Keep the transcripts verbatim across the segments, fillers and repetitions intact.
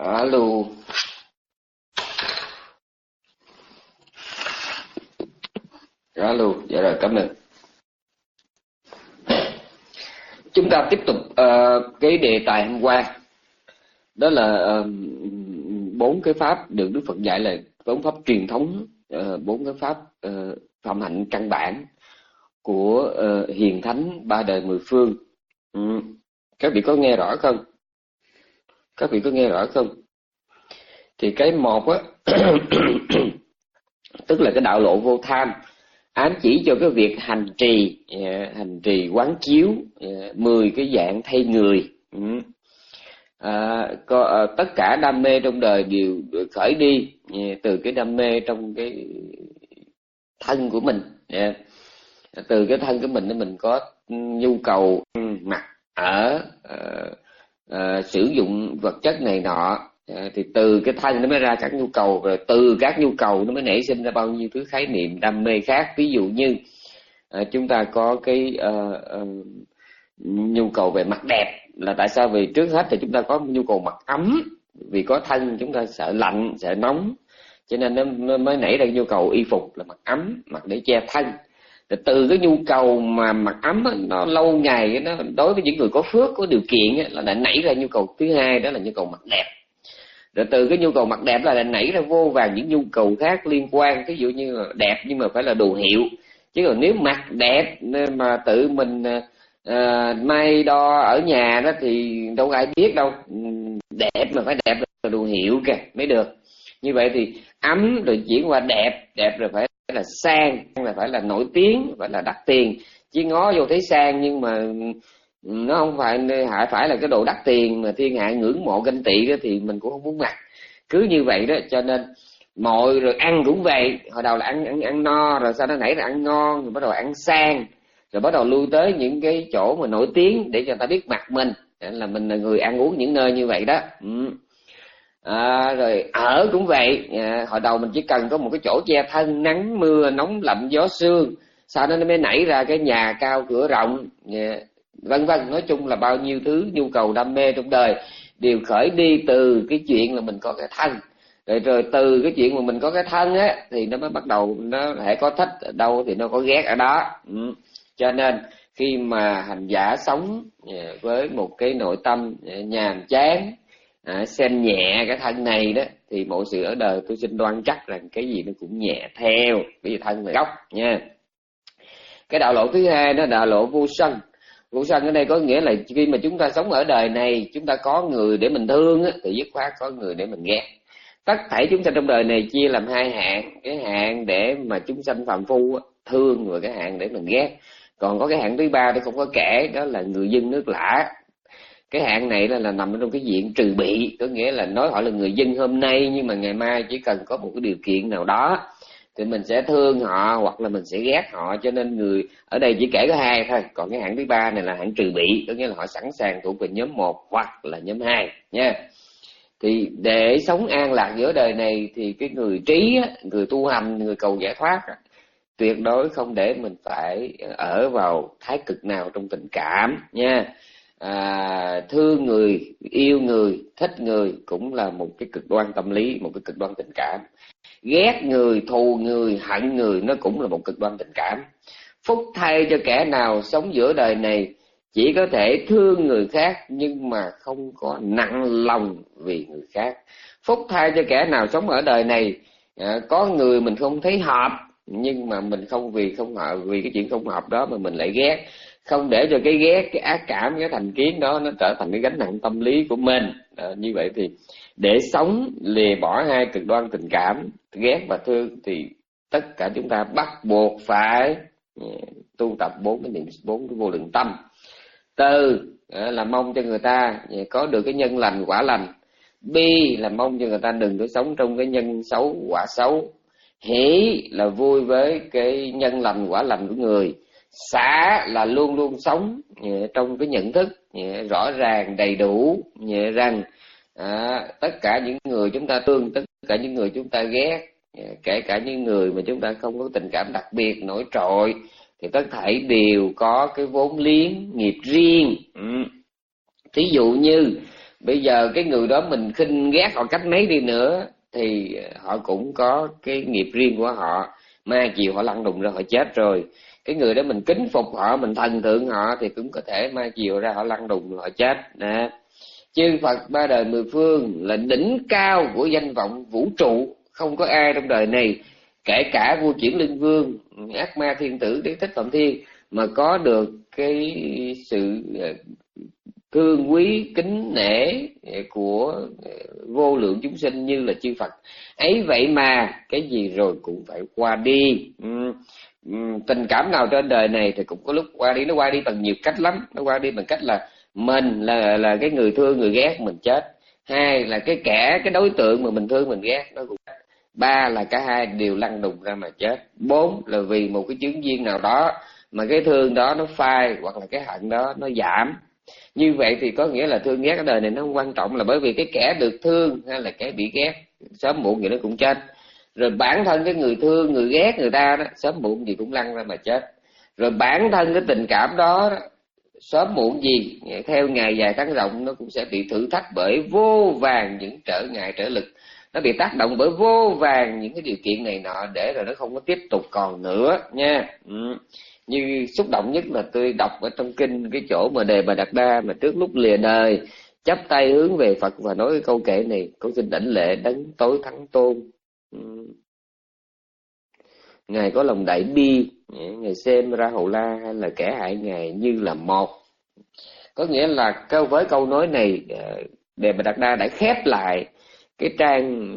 Alo. Alo, dạ rồi, cảm ơn. Chúng ta tiếp tục uh, cái đề tài hôm qua. Đó là uh, bốn cái pháp được Đức Phật dạy là bốn pháp truyền thống, bốn uh, cái pháp uh, phạm hạnh căn bản của uh, hiền thánh ba đời mười phương. Ừ. Các vị có nghe rõ không? Các vị có nghe rõ không? Thì cái một á, tức là cái đạo lộ vô tham, ám chỉ cho cái việc hành trì, hành trì quán chiếu mười cái dạng thay người. Ừ. À, có, à, tất cả đam mê trong đời đều được khởi đi từ cái đam mê trong cái thân của mình. Yeah. Từ cái thân của mình thì mình có nhu cầu mặc ở, à, à, sử dụng vật chất này nọ, à, thì từ cái thân nó mới ra các nhu cầu, rồi từ các nhu cầu nó mới nảy sinh ra bao nhiêu thứ khái niệm đam mê khác. Ví dụ như à, chúng ta có cái à, à, nhu cầu về mặt đẹp, là tại sao? Vì trước hết thì chúng ta có nhu cầu mặc ấm, vì có thân chúng ta sợ lạnh, sợ nóng, cho nên nó, nó mới nảy ra nhu cầu y phục là mặc ấm, mặc để che thân. Rồi từ cái nhu cầu mà mặc ấm đó, nó lâu ngày nó đối với những người có phước, có điều kiện là lại nảy ra nhu cầu thứ hai, đó là nhu cầu mặc đẹp. Rồi từ cái nhu cầu mặc đẹp là lại nảy ra vô vàng những nhu cầu khác liên quan, ví dụ như là đẹp nhưng mà phải là đồ hiệu. Chứ còn nếu mặc đẹp mà tự mình à, may đo ở nhà đó thì đâu ai biết đâu. Đẹp mà phải đẹp là đồ hiệu kìa mới được. Như vậy thì ấm rồi chuyển qua đẹp, đẹp rồi phải là sang, là phải là nổi tiếng, phải là đắt tiền. Chứ ngó vô thấy sang nhưng mà nó không phải phải là cái đồ đắt tiền mà thiên hạ ngưỡng mộ ganh tị đó thì mình cũng không muốn mặc. Cứ như vậy đó, cho nên mọi rồi ăn cũng vậy. Hồi đầu là ăn ăn ăn no, rồi sau đó nảy ra ăn ngon, rồi bắt đầu ăn sang, rồi bắt đầu lui tới những cái chỗ mà nổi tiếng để cho người ta biết mặt mình là mình là người ăn uống những nơi như vậy đó. Ừ. À, rồi ở cũng vậy. À, hồi đầu mình chỉ cần có một cái chỗ che thân nắng mưa nóng lạnh gió sương, sau đó nó mới nảy ra cái nhà cao cửa rộng, vân vân. Nói chung là bao nhiêu thứ nhu cầu đam mê trong đời đều khởi đi từ cái chuyện là mình có cái thân. Rồi rồi từ cái chuyện mà mình có cái thân á thì nó mới bắt đầu, nó hãy có thích ở đâu thì nó có ghét ở đó. Ừ. Cho nên khi mà hành giả sống với một cái nội tâm nhàm chán, à, xem nhẹ cái thân này đó, thì mọi sự ở đời tôi xin đoan chắc rằng cái gì nó cũng nhẹ theo, bởi vì thân là gốc nha. Cái đạo lộ thứ hai đó, đạo lộ vô sân. Vô sân ở đây có nghĩa là khi mà chúng ta sống ở đời này, chúng ta có người để mình thương á, thì dứt khoát có người để mình ghét. Tất thảy chúng sanh trong đời này chia làm hai hạng. Cái hạng để mà chúng sanh phàm phu á, thương, và cái hạng để mình ghét. Còn có cái hạng thứ ba thì không có kể, đó là người dân nước lã. Cái hạng này là, là nằm trong cái diện trừ bị, có nghĩa là nói họ là người dân hôm nay, nhưng mà ngày mai chỉ cần có một cái điều kiện nào đó thì mình sẽ thương họ hoặc là mình sẽ ghét họ. Cho nên người ở đây chỉ kể có hai thôi. Còn cái hạng thứ ba này là hạng trừ bị, có nghĩa là họ sẵn sàng thuộc về nhóm một hoặc là nhóm hai nha. Thì để sống an lạc giữa đời này thì cái người trí, người tu hành, người cầu giải thoát tuyệt đối không để mình phải ở vào thái cực nào trong tình cảm nha. À, thương người, yêu người, thích người cũng là một cái cực đoan tâm lý, một cái cực đoan tình cảm. Ghét người, thù người, hận người nó cũng là một cực đoan tình cảm. Phúc thay cho kẻ nào sống giữa đời này chỉ có thể thương người khác nhưng mà không có nặng lòng vì người khác. Phúc thay cho kẻ nào sống ở đời này à, có người mình không thấy hợp, nhưng mà mình không vì không hợp, vì cái chuyện không hợp đó mà mình lại ghét. Không để cho cái ghét, cái ác cảm, cái thành kiến đó nó trở thành cái gánh nặng tâm lý của mình. À, như vậy thì để sống lìa bỏ hai cực đoan tình cảm, ghét và thương, thì tất cả chúng ta bắt buộc phải tu tập bốn cái niệm, bốn cái vô lượng tâm. Từ là mong cho người ta có được cái nhân lành quả lành. Bi là mong cho người ta đừng có sống trong cái nhân xấu quả xấu. Hỷ là vui với cái nhân lành quả lành của người. Xả là luôn luôn sống trong cái nhận thức rõ ràng đầy đủ rằng à, tất cả những người chúng ta thương, tất cả những người chúng ta ghét, kể cả những người mà chúng ta không có tình cảm đặc biệt nổi trội, thì tất thảy đều có cái vốn liếng nghiệp riêng. Ừ. Thí dụ như Bây giờ cái người đó mình khinh ghét họ cách mấy đi nữa thì họ cũng có cái nghiệp riêng của họ, mai chiều họ lăn đùng ra họ chết rồi. Cái người đó mình kính phục họ, mình thần tượng họ thì cũng có thể mai chiều ra họ lăn đùng họ chết nè. Chư Phật ba đời mười phương là đỉnh cao của danh vọng vũ trụ, không có ai trong đời này, kể cả vua Chuyển Linh Vương, Ác Ma Thiên Tử, Đế Thích Phạm Thiên, mà có được cái sự thương quý kính nể của vô lượng chúng sinh như là chư Phật ấy. Vậy mà cái gì rồi cũng phải qua đi. uhm, uhm, Tình cảm nào trên đời này thì cũng có lúc qua đi. Nó qua đi bằng nhiều cách lắm. Nó qua đi bằng cách là mình là là cái người thương người ghét mình chết. Hai là cái kẻ cái đối tượng mà mình thương mình ghét nó cũng chết. Ba là cả hai đều lăn đùng ra mà chết. Bốn là vì một cái chứng duyên nào đó mà cái thương đó nó phai, hoặc là cái hận đó nó giảm. Như vậy thì có nghĩa là thương ghét ở đời này nó không quan trọng, là bởi vì cái kẻ được thương hay là kẻ bị ghét sớm muộn gì nó cũng chết. Rồi bản thân cái người thương người ghét người ta đó sớm muộn gì cũng lăn ra mà chết. Rồi bản thân cái tình cảm đó, đó sớm muộn gì theo ngày dài tháng rộng nó cũng sẽ bị thử thách bởi vô vàn những trở ngại trở lực. Nó bị tác động bởi vô vàn những cái điều kiện này nọ để rồi nó không có tiếp tục còn nữa nha. ừ. Như xúc động nhất là tôi đọc ở trong kinh cái chỗ mà Đề Bà Đạt Đa mà trước lúc lìa đời chắp tay hướng về Phật và nói cái câu kệ này: con xin đảnh lễ đấng tối thắng tôn. ừ. Ngài có lòng đại bi, Ngài xem Ra Hầu La hay là kẻ hại Ngài như là một. Có nghĩa là câu với câu nói này, Đề Bà Đạt Đa đã khép lại cái trang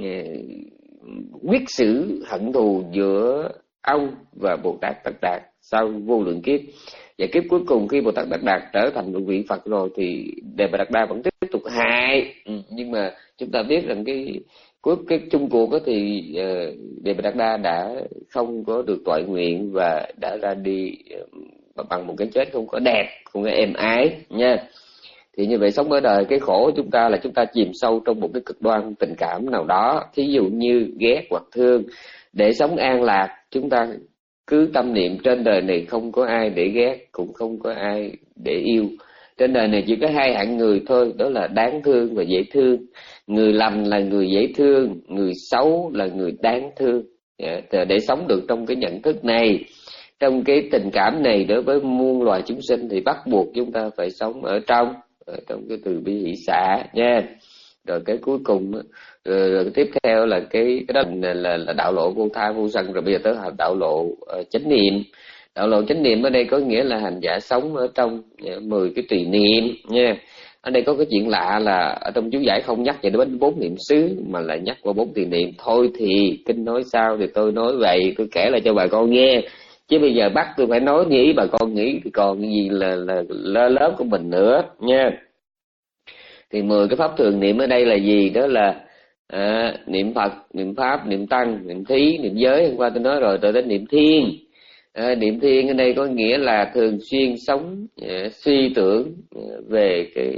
quyết xử hận thù giữa ông và Bồ Tát Đạt Đạt sau vô lượng kiếp. Và kiếp cuối cùng khi Bồ Tát Đạt Đạt trở thành một vị Phật rồi thì Đề Bà Đạt Đa vẫn tiếp tục hại. ừ, nhưng mà chúng ta biết rằng cái cuối cái chung cuộc đó thì uh, Đề Bà Đạt Đa đã không có được toại nguyện và đã ra đi uh, bằng một cái chết không có đẹp, không có êm ái nha. Thì như vậy sống ở đời, cái khổ của chúng ta là chúng ta chìm sâu trong một cái cực đoan tình cảm nào đó, thí dụ như ghét hoặc thương. Để sống an lạc, chúng ta cứ tâm niệm trên đời này không có ai để ghét, cũng không có ai để yêu. Trên đời này chỉ có hai hạng người thôi, đó là đáng thương và dễ thương. Người lành là người dễ thương, người xấu là người đáng thương. Để sống được trong cái nhận thức này, trong cái tình cảm này đối với muôn loài chúng sinh, thì bắt buộc chúng ta phải sống ở trong ở trong cái từ bi hỷ xả nha. Rồi cái cuối cùng rồi, rồi tiếp theo là cái cái đó là, là, là đạo lộ vô tha vô sân. Rồi bây giờ tới đạo lộ uh, chánh niệm. Đạo lộ chánh niệm ở đây có nghĩa là hành giả sống ở trong mười cái tùy niệm nha. Ở đây có cái chuyện lạ là ở trong chú giải không nhắc về đến bốn niệm xứ mà lại nhắc qua bốn tùy niệm. Thôi thì kinh nói sao thì tôi nói vậy, tôi kể lại cho bà con nghe, chứ bây giờ bắt tôi phải nói như ý bà con nghĩ còn gì là là lơ lớp của mình nữa nha. Thì mười cái pháp thường niệm ở đây là gì? Đó là à, niệm Phật, niệm Pháp, niệm Tăng, niệm Thí, niệm Giới. Hôm qua tôi nói rồi, tôi đến niệm Thiên. À, niệm Thiên ở đây có nghĩa là thường xuyên sống à, suy tưởng à, về cái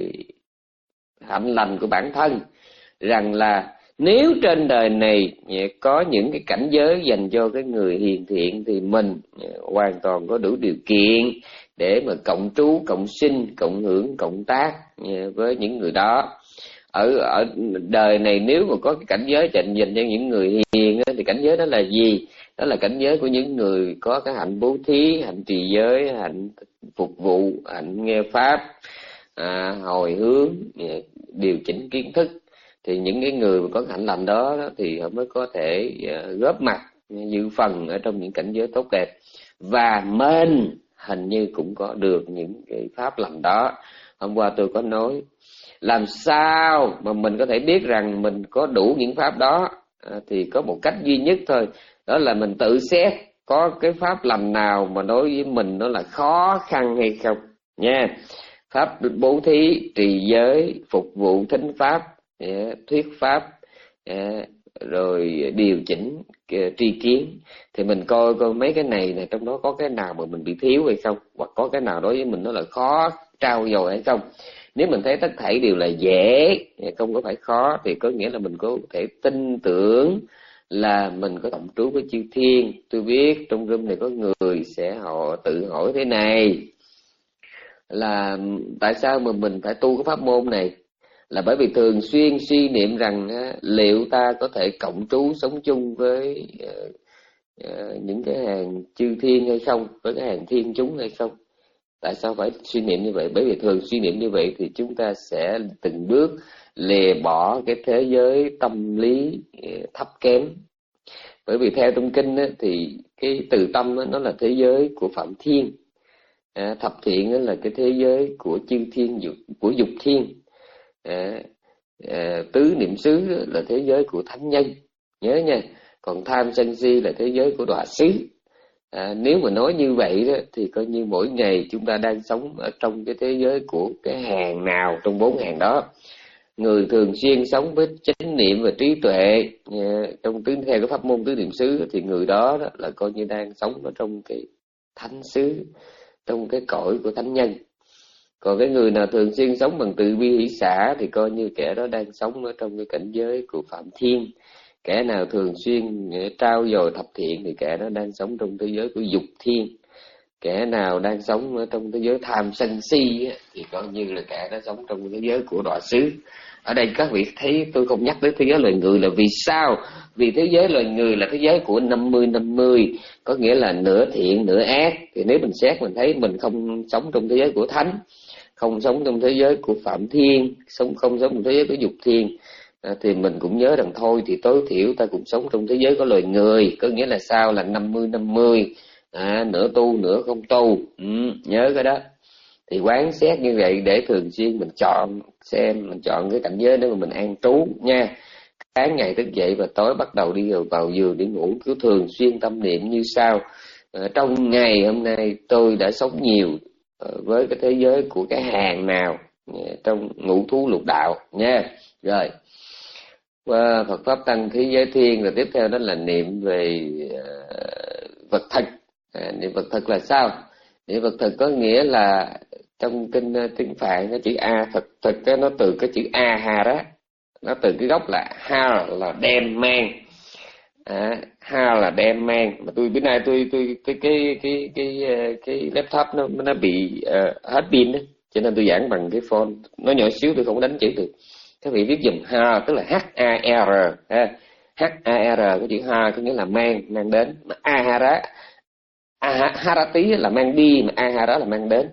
hạnh lành của bản thân, rằng là nếu trên đời này có những cái cảnh giới dành cho cái người hiền thiện thì mình hoàn toàn có đủ điều kiện để mà cộng trú, cộng sinh, cộng hưởng, cộng tác với những người đó. Ở ở đời này nếu mà có cái cảnh giới dành dành cho những người hiền thì cảnh giới đó là gì? Đó là cảnh giới của những người có cái hạnh bố thí, hạnh trì giới, hạnh phục vụ, hạnh nghe pháp, à, hồi hướng, điều chỉnh kiến thức. Thì những cái người mà có hạnh lành đó, đó thì họ mới có thể uh, góp mặt dự phần ở trong những cảnh giới tốt đẹp, và mình hình như cũng có được những cái pháp lành đó. Hôm qua tôi có nói làm sao mà mình có thể biết rằng mình có đủ những pháp đó, à, thì có một cách duy nhất thôi, đó là mình tự xét có cái pháp lành nào mà đối với mình nó là khó khăn hay không nha. Pháp bố thí, trì giới, phục vụ thính pháp, Yeah, thuyết pháp, yeah, rồi điều chỉnh uh, tri kiến, thì mình coi coi mấy cái này này trong đó có cái nào mà mình bị thiếu hay không, hoặc có cái nào đối với mình nó là khó trao dồi hay không. Nếu mình thấy tất thảy đều là dễ, không có phải khó, thì có nghĩa là mình có thể tin tưởng là mình có tổng trú với chư thiên. Tôi biết trong room này có người sẽ họ tự hỏi thế này, là tại sao mà mình phải tu cái pháp môn này? là bởi vì thường xuyên suy niệm rằng á, liệu ta có thể cộng trú sống chung với uh, uh, những cái hàng chư thiên hay không, với cái hàng thiên chúng hay không. Tại sao phải suy niệm như vậy? Bởi vì thường suy niệm như vậy thì chúng ta sẽ từng bước lìa bỏ cái thế giới tâm lý thấp kém. Bởi vì theo trong kinh á, thì cái từ tâm á, nó là thế giới của phạm thiên, à, thập thiện á, là cái thế giới của chư thiên, của dục thiên, à, à, tứ niệm xứ là thế giới của thánh nhân, nhớ nha. Còn tham sân si là thế giới của đọa xứ. À, nếu mà nói như vậy đó, thì coi như mỗi ngày chúng ta đang sống ở trong cái thế giới của cái hàng nào trong bốn hàng đó. Người thường xuyên sống với chánh niệm và trí tuệ trong tứ theo cái pháp môn tứ niệm xứ thì người đó, đó là coi như đang sống ở trong cái thánh xứ, trong cái cõi của thánh nhân. Còn cái người nào thường xuyên sống bằng từ bi hỷ xả thì coi như kẻ đó đang sống ở trong cái cảnh giới của phạm thiên. Kẻ nào thường xuyên trao dồi thập thiện thì kẻ đó đang sống trong thế giới của dục thiên. Kẻ nào đang sống ở trong thế giới tham sân si thì coi như là kẻ đó sống trong thế giới của đọa xứ. Ở đây các vị thấy tôi không nhắc tới thế giới loài người là vì sao? Vì thế giới loài người là thế giới của năm mươi năm mươi, có nghĩa là nửa thiện nửa ác. Thì nếu mình xét mình thấy mình không sống trong thế giới của thánh, không sống trong thế giới của phạm thiên, sống không sống trong thế giới của dục thiên, à, thì mình cũng nhớ rằng thôi thì tối thiểu ta cũng sống trong thế giới của loài người. Có nghĩa là sao? Là năm mươi năm mươi, à, nửa tu nửa không tu. Ừ, nhớ cái đó. Thì quán xét như vậy để thường xuyên mình chọn xem, mình chọn cái cảnh giới để mà mình an trú nha. Sáng ngày thức dậy và tối bắt đầu đi vào, vào giường đi ngủ, cứ thường xuyên tâm niệm như sau: à, trong ngày hôm nay tôi đã sống nhiều với cái thế giới của cái hàng nào trong ngũ thú lục đạo nha. Rồi qua Phật pháp tăng khí giới thiên, rồi tiếp theo đó là niệm về uh, vật thực. À, niệm vật thực là sao? Niệm vật thực có nghĩa là trong kinh uh, tiếng Phạn cái chữ a thực thực đó, nó từ cái chữ a ha đó, nó từ cái gốc là ha là đem mang, à, ha là đem mang. Mà tôi bữa nay tôi tôi cái cái cái cái cái, cái laptop nó nó bị uh, hết pin đó, cho nên tôi giảng bằng cái phone nó nhỏ xíu, tôi không đánh chữ được. Các vị viết dùm ha, tức là H A R, ha. H A R, cái chữ ha có nghĩa là mang, mang đến. Mà ahara, aharati là mang đi, mà ahara là mang đến.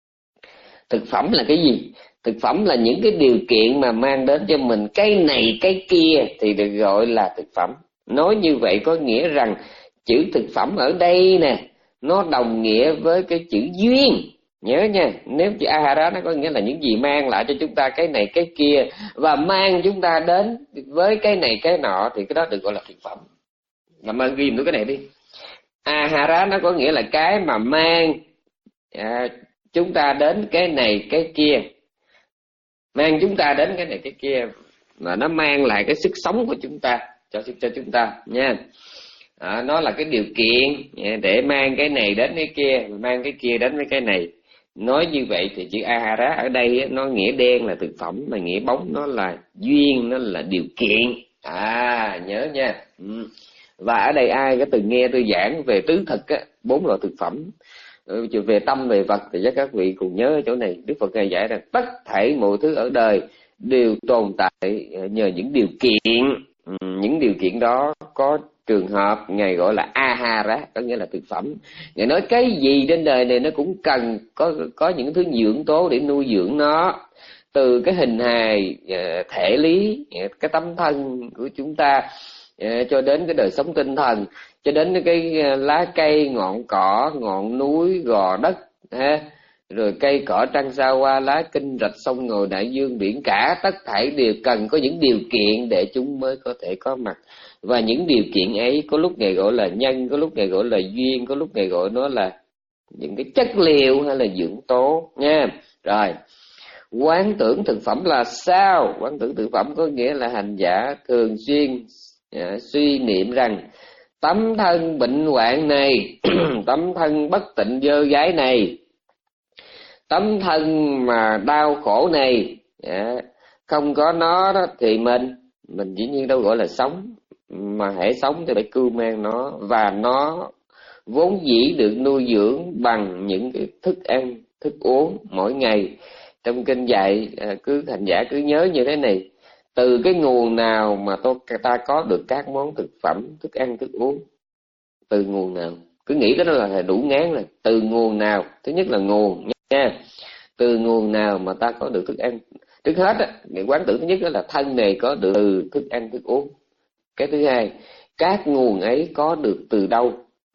Thực phẩm là cái gì? Thực phẩm là những cái điều kiện mà mang đến cho mình cái này cái kia thì được gọi là thực phẩm. Nói như vậy có nghĩa rằng chữ thực phẩm ở đây nè, nó đồng nghĩa với cái chữ duyên. Nhớ nha, nếu chữ ahara nó có nghĩa là những gì mang lại cho chúng ta cái này cái kia và mang chúng ta đến với cái này cái nọ thì cái đó được gọi là thực phẩm. Làm ơn ghi nữa cái này đi. Ahara nó có nghĩa là cái mà mang à, chúng ta đến cái này cái kia, mang chúng ta đến cái này cái kia, mà nó mang lại cái sức sống của chúng ta cho cho chúng ta nha. À, nó là cái điều kiện để mang cái này đến cái kia, mang cái kia đến với cái này. Nói như vậy thì chữ ahara ở đây nó nghĩa đen là thực phẩm, mà nghĩa bóng nó là duyên, nó là điều kiện. À nhớ nha. Ừ. Và ở đây ai có từng nghe tôi giảng về tứ thực á, bốn loại thực phẩm, về tâm về vật thì chắc các vị cùng nhớ ở chỗ này. Đức Phật ngài giải rằng tất thảy mọi thứ ở đời đều tồn tại nhờ những điều kiện. Ừ, những điều kiện đó có trường hợp ngài gọi là ahara, có nghĩa là thực phẩm. Ngài nói cái gì trên đời này nó cũng cần có có những thứ dưỡng tố để nuôi dưỡng nó, từ cái hình hài thể lý, cái tấm thân của chúng ta, cho đến cái đời sống tinh thần, cho đến cái lá cây, ngọn cỏ, ngọn núi, gò đất, ha, rồi cây cỏ trăng sao hoa, lá kinh rạch sông ngòi đại dương biển cả, tất thảy đều cần có những điều kiện để chúng mới có thể có mặt. Và những điều kiện ấy có lúc ngài gọi là nhân, có lúc ngài gọi là duyên, có lúc ngài gọi nó là những cái chất liệu hay là dưỡng tố nha. Rồi quán tưởng thực phẩm là sao? Quán tưởng thực phẩm có nghĩa là hành giả thường xuyên à, suy niệm rằng tấm thân bệnh hoạn này, tấm thân bất tịnh dơ dái này, tấm thân mà đau khổ này, à, không có nó đó thì mình mình dĩ nhiên đâu gọi là sống, mà hãy sống thì phải cưu mang nó, và nó vốn dĩ được nuôi dưỡng bằng những cái thức ăn, thức uống mỗi ngày. Trong kinh dạy cứ hành giả cứ nhớ như thế này: từ cái nguồn nào mà tôi ta có được các món thực phẩm, thức ăn, thức uống? Từ nguồn nào? Cứ nghĩ cái đó là đủ ngán rồi. Từ nguồn nào? Thứ nhất là nguồn nha. Từ nguồn nào mà ta có được thức ăn? Trước hết á, cái quán tưởng thứ nhất đó là thân này có được từ thức ăn, thức uống. Cái thứ hai, các nguồn ấy có được từ đâu?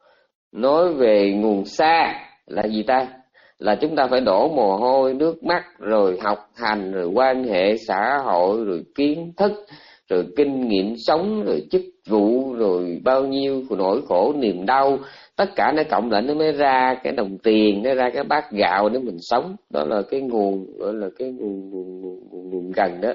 Nói về nguồn xa là gì ta? Là chúng ta phải đổ mồ hôi, nước mắt, rồi học hành, rồi quan hệ xã hội, rồi kiến thức, rồi kinh nghiệm sống, rồi chức vụ, rồi bao nhiêu nỗi khổ niềm đau. Tất cả nó cộng lại nó mới ra cái đồng tiền, nó ra cái bát gạo để mình sống. Đó là cái nguồn, gọi là cái nguồn, nguồn, nguồn, nguồn gần đó.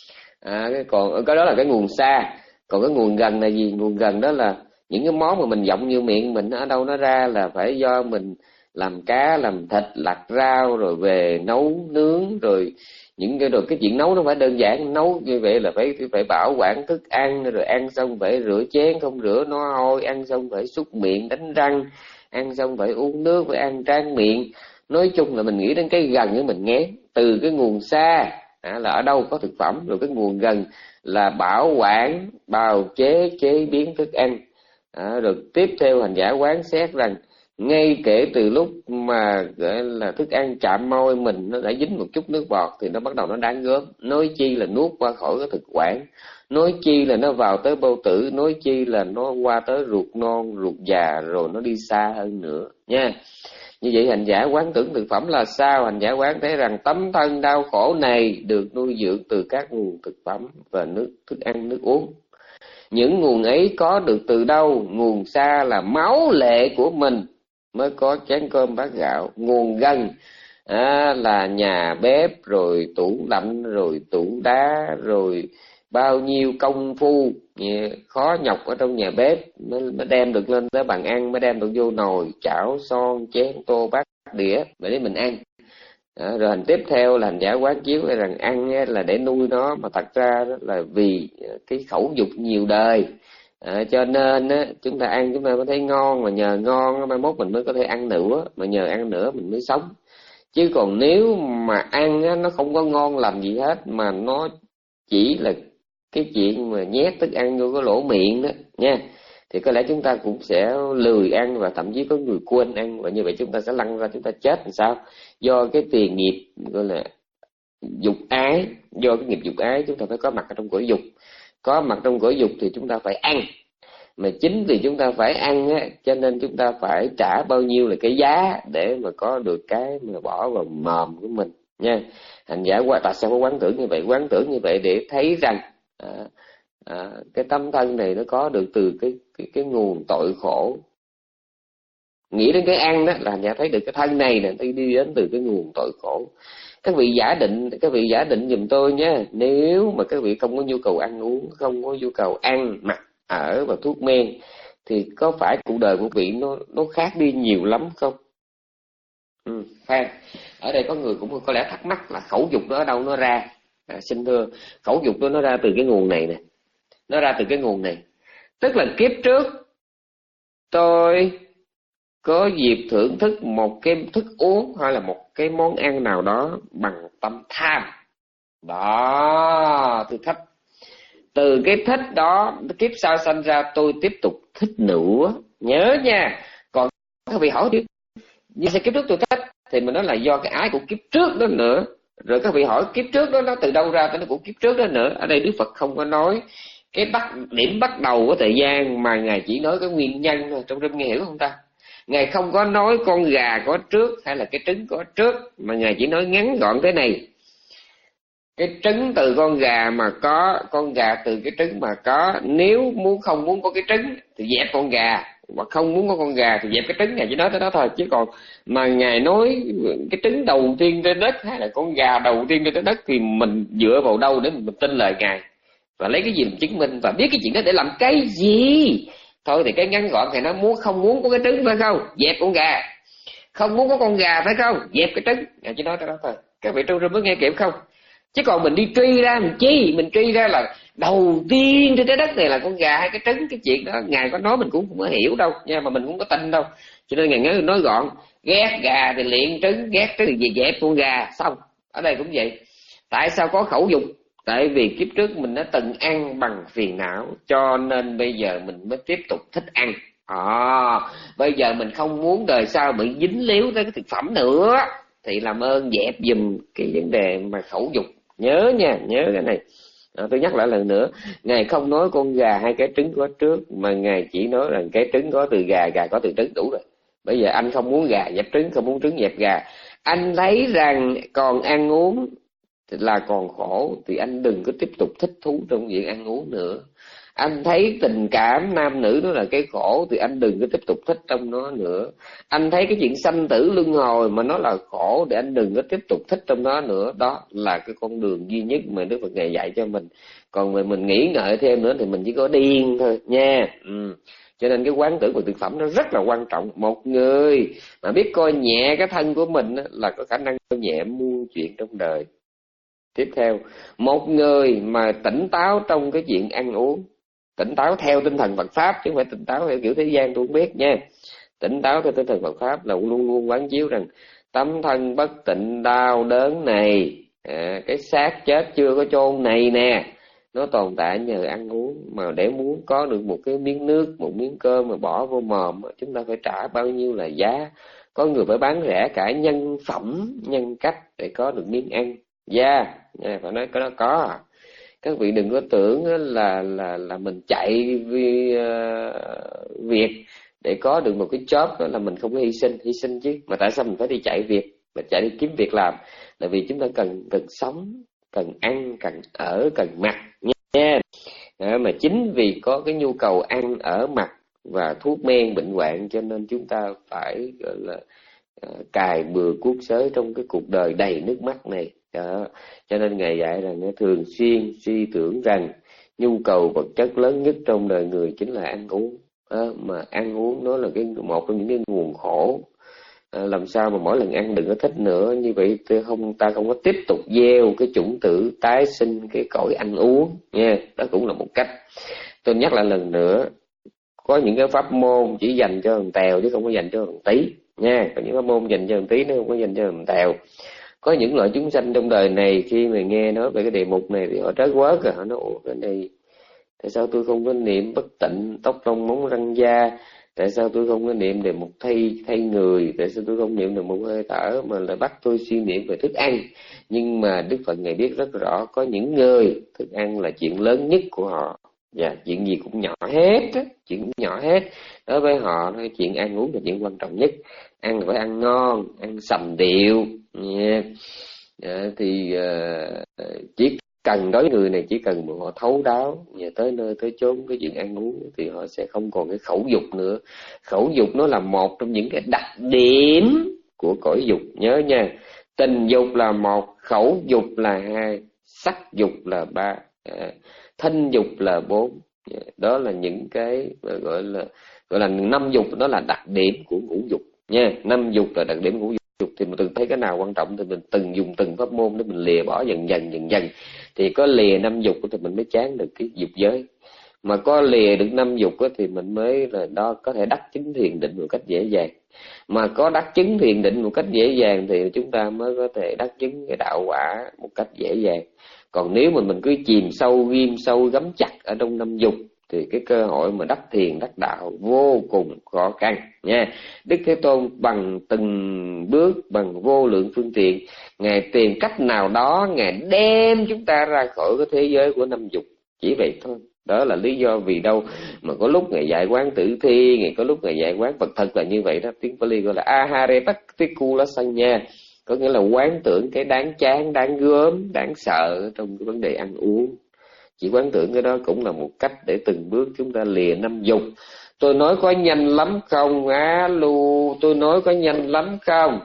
À, cái còn cái đó là cái nguồn xa. Còn cái nguồn gần là gì? Nguồn gần đó là những cái món mà mình giọng như miệng mình, ở đâu nó ra là phải do mình làm cá, làm thịt, lặt rau, rồi về nấu nướng, rồi những cái rồi cái chuyện nấu nó phải đơn giản. Nấu như vậy là phải phải bảo quản thức ăn, rồi ăn xong phải rửa chén, không rửa nó hôi, ăn xong phải súc miệng, đánh răng, ăn xong phải uống nước, phải ăn tráng miệng. Nói chung là mình nghĩ đến cái gần với mình nghe. Từ cái nguồn xa à, là ở đâu có thực phẩm, rồi cái nguồn gần là bảo quản, bào chế, chế biến thức ăn. À, rồi tiếp theo hành giả quán xét rằng ngay kể từ lúc mà gọi là thức ăn chạm môi mình nó đã dính một chút nước bọt thì nó bắt đầu nó đáng gớm. Nói chi là nuốt qua khỏi cái thực quản, nói chi là nó vào tới bao tử, nói chi là nó qua tới ruột non, ruột già, rồi nó đi xa hơn nữa nha. Như vậy hành giả quán tưởng thực phẩm là sao? Hành giả quán thấy rằng tấm thân đau khổ này được nuôi dưỡng từ các nguồn thực phẩm và nước thức ăn, nước uống. Những nguồn ấy có được từ đâu? Nguồn xa là máu lệ của mình mới có chén cơm bát gạo. Nguồn gần à, là nhà bếp, rồi tủ lạnh, rồi tủ đá, rồi bao nhiêu công phu khó nhọc ở trong nhà bếp mới, mới đem được lên tới bàn ăn, mới đem được vô nồi, chảo, son, chén, tô, bát, đĩa để mình ăn. À, rồi hành tiếp theo là hành giả quán chiếu rằng ăn là để nuôi nó, mà thật ra đó là vì cái khẩu dục nhiều đời. À, cho nên á, chúng ta ăn chúng ta có thấy ngon, mà nhờ ngon mai mốt mình mới có thể ăn nữa, mà nhờ ăn nữa mình mới sống. Chứ còn nếu mà ăn á, nó không có ngon làm gì hết, mà nó chỉ là cái chuyện mà nhét thức ăn vô cái lỗ miệng đó nha, thì có lẽ chúng ta cũng sẽ lười ăn, và thậm chí có người quên ăn, và như vậy chúng ta sẽ lăn ra chúng ta chết làm sao? Do cái tiền nghiệp gọi là dục ái. Do cái nghiệp dục ái chúng ta phải có mặt ở trong cõi dục. Có mặt trong cõi dục thì chúng ta phải ăn. Mà chính vì chúng ta phải ăn á, cho nên chúng ta phải trả bao nhiêu là cái giá để mà có được cái mà bỏ vào mồm của mình nha. Hành giả qua tại sao có quán tưởng như vậy? Quán tưởng như vậy để thấy rằng à, à, cái tâm thân này nó có được từ cái cái, cái nguồn tội khổ. Nghĩ đến cái ăn đó là hành giả thấy được cái thân này nè, đi đến từ cái nguồn tội khổ. Các vị giả định, các vị giả định giùm tôi nhé. Nếu mà các vị không có nhu cầu ăn uống, không có nhu cầu ăn, mặc, ở và thuốc men, thì có phải cuộc đời của vị nó nó khác đi nhiều lắm không? Ừ, Phan, ở đây có người cũng có lẽ thắc mắc là khẩu dục nó ở đâu nó ra. À, xin thưa, khẩu dục đó nó ra từ cái nguồn này nè, nó ra từ cái nguồn này. Tức là kiếp trước tôi có dịp thưởng thức một cái thức uống hay là một cái món ăn nào đó bằng tâm tham. Đó, thưa khách. Từ cái thích đó, kiếp sau sanh ra tôi tiếp tục thích nữa. Nhớ nha. Còn các vị hỏi chứ, như sao kiếp trước tôi thích? Thì mình nói là do cái ái của kiếp trước đó nữa. Rồi các vị hỏi kiếp trước đó nó từ đâu ra, tới nó của kiếp trước đó nữa. Ở đây Đức Phật không có nói cái bắt điểm bắt đầu của thời gian, mà Ngài chỉ nói cái nguyên nhân thôi. Trong rung nghe hiểu không ta? Ngài không có nói con gà có trước hay là cái trứng có trước, mà Ngài chỉ nói ngắn gọn thế này. Cái trứng từ con gà mà có, con gà từ cái trứng mà có. Nếu muốn không muốn có cái trứng thì dẹp con gà, hoặc không muốn có con gà thì dẹp cái trứng. Ngài chỉ nói tới đó thôi. Chứ còn mà Ngài nói cái trứng đầu tiên trên đất hay là con gà đầu tiên trên đất thì mình dựa vào đâu để mình tin lời Ngài, và lấy cái gì mình chứng minh, và biết cái chuyện đó để làm cái gì? Thôi thì cái ngắn gọn Ngài nói muốn không muốn có cái trứng phải không? Dẹp con gà. Không muốn có con gà phải không? Dẹp cái trứng. Ngài chỉ nói tới đó thôi. Các vị trong rừng mới nghe kịp không? Chứ còn mình đi truy ra mình chi? Mình truy ra là đầu tiên trên trái đất này là con gà hay cái trứng, cái chuyện đó Ngài có nói mình cũng không có hiểu đâu nha, mà mình cũng có tin đâu. Cho nên Ngài nói, nói gọn, ghét gà thì luyện trứng, ghét trứng thì dẹp con gà, xong. Ở đây cũng vậy. Tại sao có khẩu dục? Tại vì kiếp trước mình đã từng ăn bằng phiền não, cho nên bây giờ mình mới tiếp tục thích ăn. À, bây giờ mình không muốn đời sau bị dính líu tới cái thực phẩm nữa, thì làm ơn dẹp dùm cái vấn đề mà khẩu dục. Nhớ nha, nhớ cái này. À, tôi nhắc lại lần nữa, Ngài không nói con gà hay cái trứng có trước, mà Ngài chỉ nói rằng cái trứng có từ gà, gà có từ trứng, đủ rồi. Bây giờ anh không muốn gà dẹp trứng, không muốn trứng dẹp gà. Anh thấy rằng còn ăn uống là còn khổ, thì anh đừng có tiếp tục thích thú trong việc ăn uống nữa. Anh thấy tình cảm nam nữ đó là cái khổ, thì anh đừng có tiếp tục thích trong nó nữa. Anh thấy cái chuyện sanh tử luân hồi mà nó là khổ, thì anh đừng có tiếp tục thích trong nó nữa. Đó là cái con đường duy nhất mà Đức Phật Ngài dạy cho mình. Còn mà mình nghĩ ngợi thêm nữa thì mình chỉ có điên thôi nha. Ừ. Cho nên cái quán tưởng của thực phẩm nó rất là quan trọng. Một người mà biết coi nhẹ cái thân của mình là có khả năng coi nhẹ muôn chuyện trong đời. Tiếp theo, một người mà tỉnh táo trong cái chuyện ăn uống, tỉnh táo theo tinh thần Phật Pháp, chứ không phải tỉnh táo theo kiểu thế gian, tôi không biết nha. Tỉnh táo theo tinh thần Phật Pháp là luôn luôn quán chiếu rằng tấm thân bất tịnh đau đớn này, à, cái xác chết chưa có chôn này nè, nó tồn tại nhờ ăn uống. Mà để muốn có được một cái miếng nước, một miếng cơm mà bỏ vô mồm, chúng ta phải trả bao nhiêu là giá. Có người phải bán rẻ cả nhân phẩm, nhân cách để có được miếng ăn. Dạ, yeah, phải nói cái đó có. Các vị đừng có tưởng là là là mình chạy vì uh, việc để có được một cái job đó là mình không có hy sinh, hy sinh chứ. Mà tại sao mình phải đi chạy việc, mình chạy đi kiếm việc làm? Là vì chúng ta cần cần sống, cần ăn, cần ở, cần mặc nha. À, mà chính vì có cái nhu cầu ăn, ở, mặc và thuốc men bệnh hoạn, cho nên chúng ta phải gọi là uh, cài bừa cuốc xới trong cái cuộc đời đầy nước mắt này. Đó. Cho nên Ngài dạy rằng thường xuyên suy tưởng rằng nhu cầu vật chất lớn nhất trong đời người chính là ăn uống. Đó. Mà ăn uống nó là cái một trong những cái nguồn khổ. À, làm sao mà mỗi lần ăn đừng có thích nữa, như vậy tôi không ta không có tiếp tục gieo cái chủng tử tái sinh cái cõi ăn uống nha. Đó cũng là một cách. Tôi nhắc lại lần nữa, có những cái pháp môn chỉ dành cho thằng tèo chứ không có dành cho thằng tí nha. Có những pháp môn dành cho thằng tí nó không có dành cho thằng tèo. Có những loại chúng sanh trong đời này khi mà nghe nói về cái đề mục này thì họ trớt quớt rồi, họ nói ủa cái này tại sao tôi không có niệm bất tịnh tóc lông móng răng da, tại sao tôi không có niệm đề mục thay thay người, tại sao tôi không niệm đề mục hơi thở mà lại bắt tôi suy niệm về thức ăn. Nhưng mà Đức Phật Ngài biết rất rõ, có những người thức ăn là chuyện lớn nhất của họ. Dạ, chuyện gì cũng nhỏ hết á, chuyện cũng nhỏ hết. Đối với họ, chuyện ăn uống là chuyện quan trọng nhất. Ăn là phải ăn ngon, ăn sành điệu. Yeah. Yeah, thì uh, chỉ cần đối người này chỉ cần mà họ thấu đáo và tới nơi tới chốn cái chuyện ăn uống thì họ sẽ không còn cái khẩu dục nữa. Khẩu dục nó là một trong những cái đặc điểm của cõi dục, nhớ nha. Tình dục là một, khẩu dục là hai, sắc dục là ba, uh, thân dục là bốn. Yeah. Đó là những cái gọi là gọi là năm dục, đó là đặc điểm của ngũ dục nha. Năm dục là đặc điểm của ngũ dục. Thì mình từng thấy cái nào quan trọng thì mình từng dùng từng pháp môn để mình lìa bỏ dần dần dần dần. Thì có lìa năm dục thì mình mới chán được cái dục giới. Mà có lìa được năm dục thì mình mới là đó có thể đắc chứng thiền định một cách dễ dàng. Mà có đắc chứng thiền định một cách dễ dàng thì chúng ta mới có thể đắc chứng cái đạo quả một cách dễ dàng. Còn nếu mà mình cứ chìm sâu, ghim sâu, gắm chặt ở trong năm dục thì cái cơ hội mà đắc thiền, đắc đạo vô cùng khó khăn nha. Đức Thế Tôn bằng từng bước, bằng vô lượng phương tiện, Ngài tìm cách nào đó, Ngài đem chúng ta ra khỏi cái thế giới của năm dục. Chỉ vậy thôi. Đó là lý do vì đâu mà có lúc Ngài dạy quán tử thi, Ngài có lúc Ngài dạy quán Phật thật là như vậy đó. Tiếng Pali gọi là ahare patikula sanya, có nghĩa là quán tưởng cái đáng chán, đáng gớm, đáng sợ trong cái vấn đề ăn uống. Chỉ quán tưởng cái đó cũng là một cách để từng bước chúng ta lìa năm dục. Tôi nói có nhanh lắm không? Alo, tôi nói có nhanh lắm không?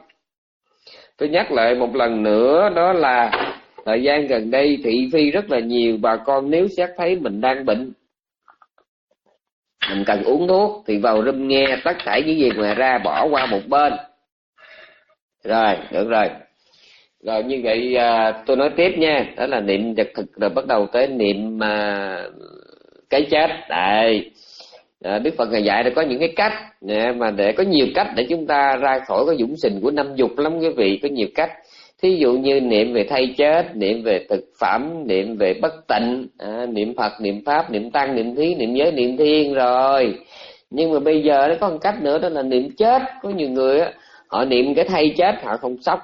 Tôi nhắc lại một lần nữa, đó là thời gian gần đây thị phi rất là nhiều. Bà con nếu xét thấy mình đang bệnh, mình cần uống thuốc thì vào room nghe tất cả những gì ngoài ra bỏ qua một bên. Rồi, được rồi. Rồi như vậy à, tôi nói tiếp nha, đó là niệm nhật thực rồi bắt đầu tới niệm à, cái chết. Đấy, à, Đức Phật Ngài dạy là có những cái cách nè, mà để có nhiều cách để chúng ta ra khỏi cái dũng sình của năm dục lắm quý vị, có nhiều cách. Thí dụ như niệm về thay chết, niệm về thực phẩm, niệm về bất tịnh, à, niệm Phật, niệm Pháp, niệm Tăng, niệm Thí, niệm Giới, niệm Thiên rồi. Nhưng mà bây giờ nó có một cách nữa, đó là niệm chết. Có nhiều người á, họ niệm cái thay chết họ không sốc,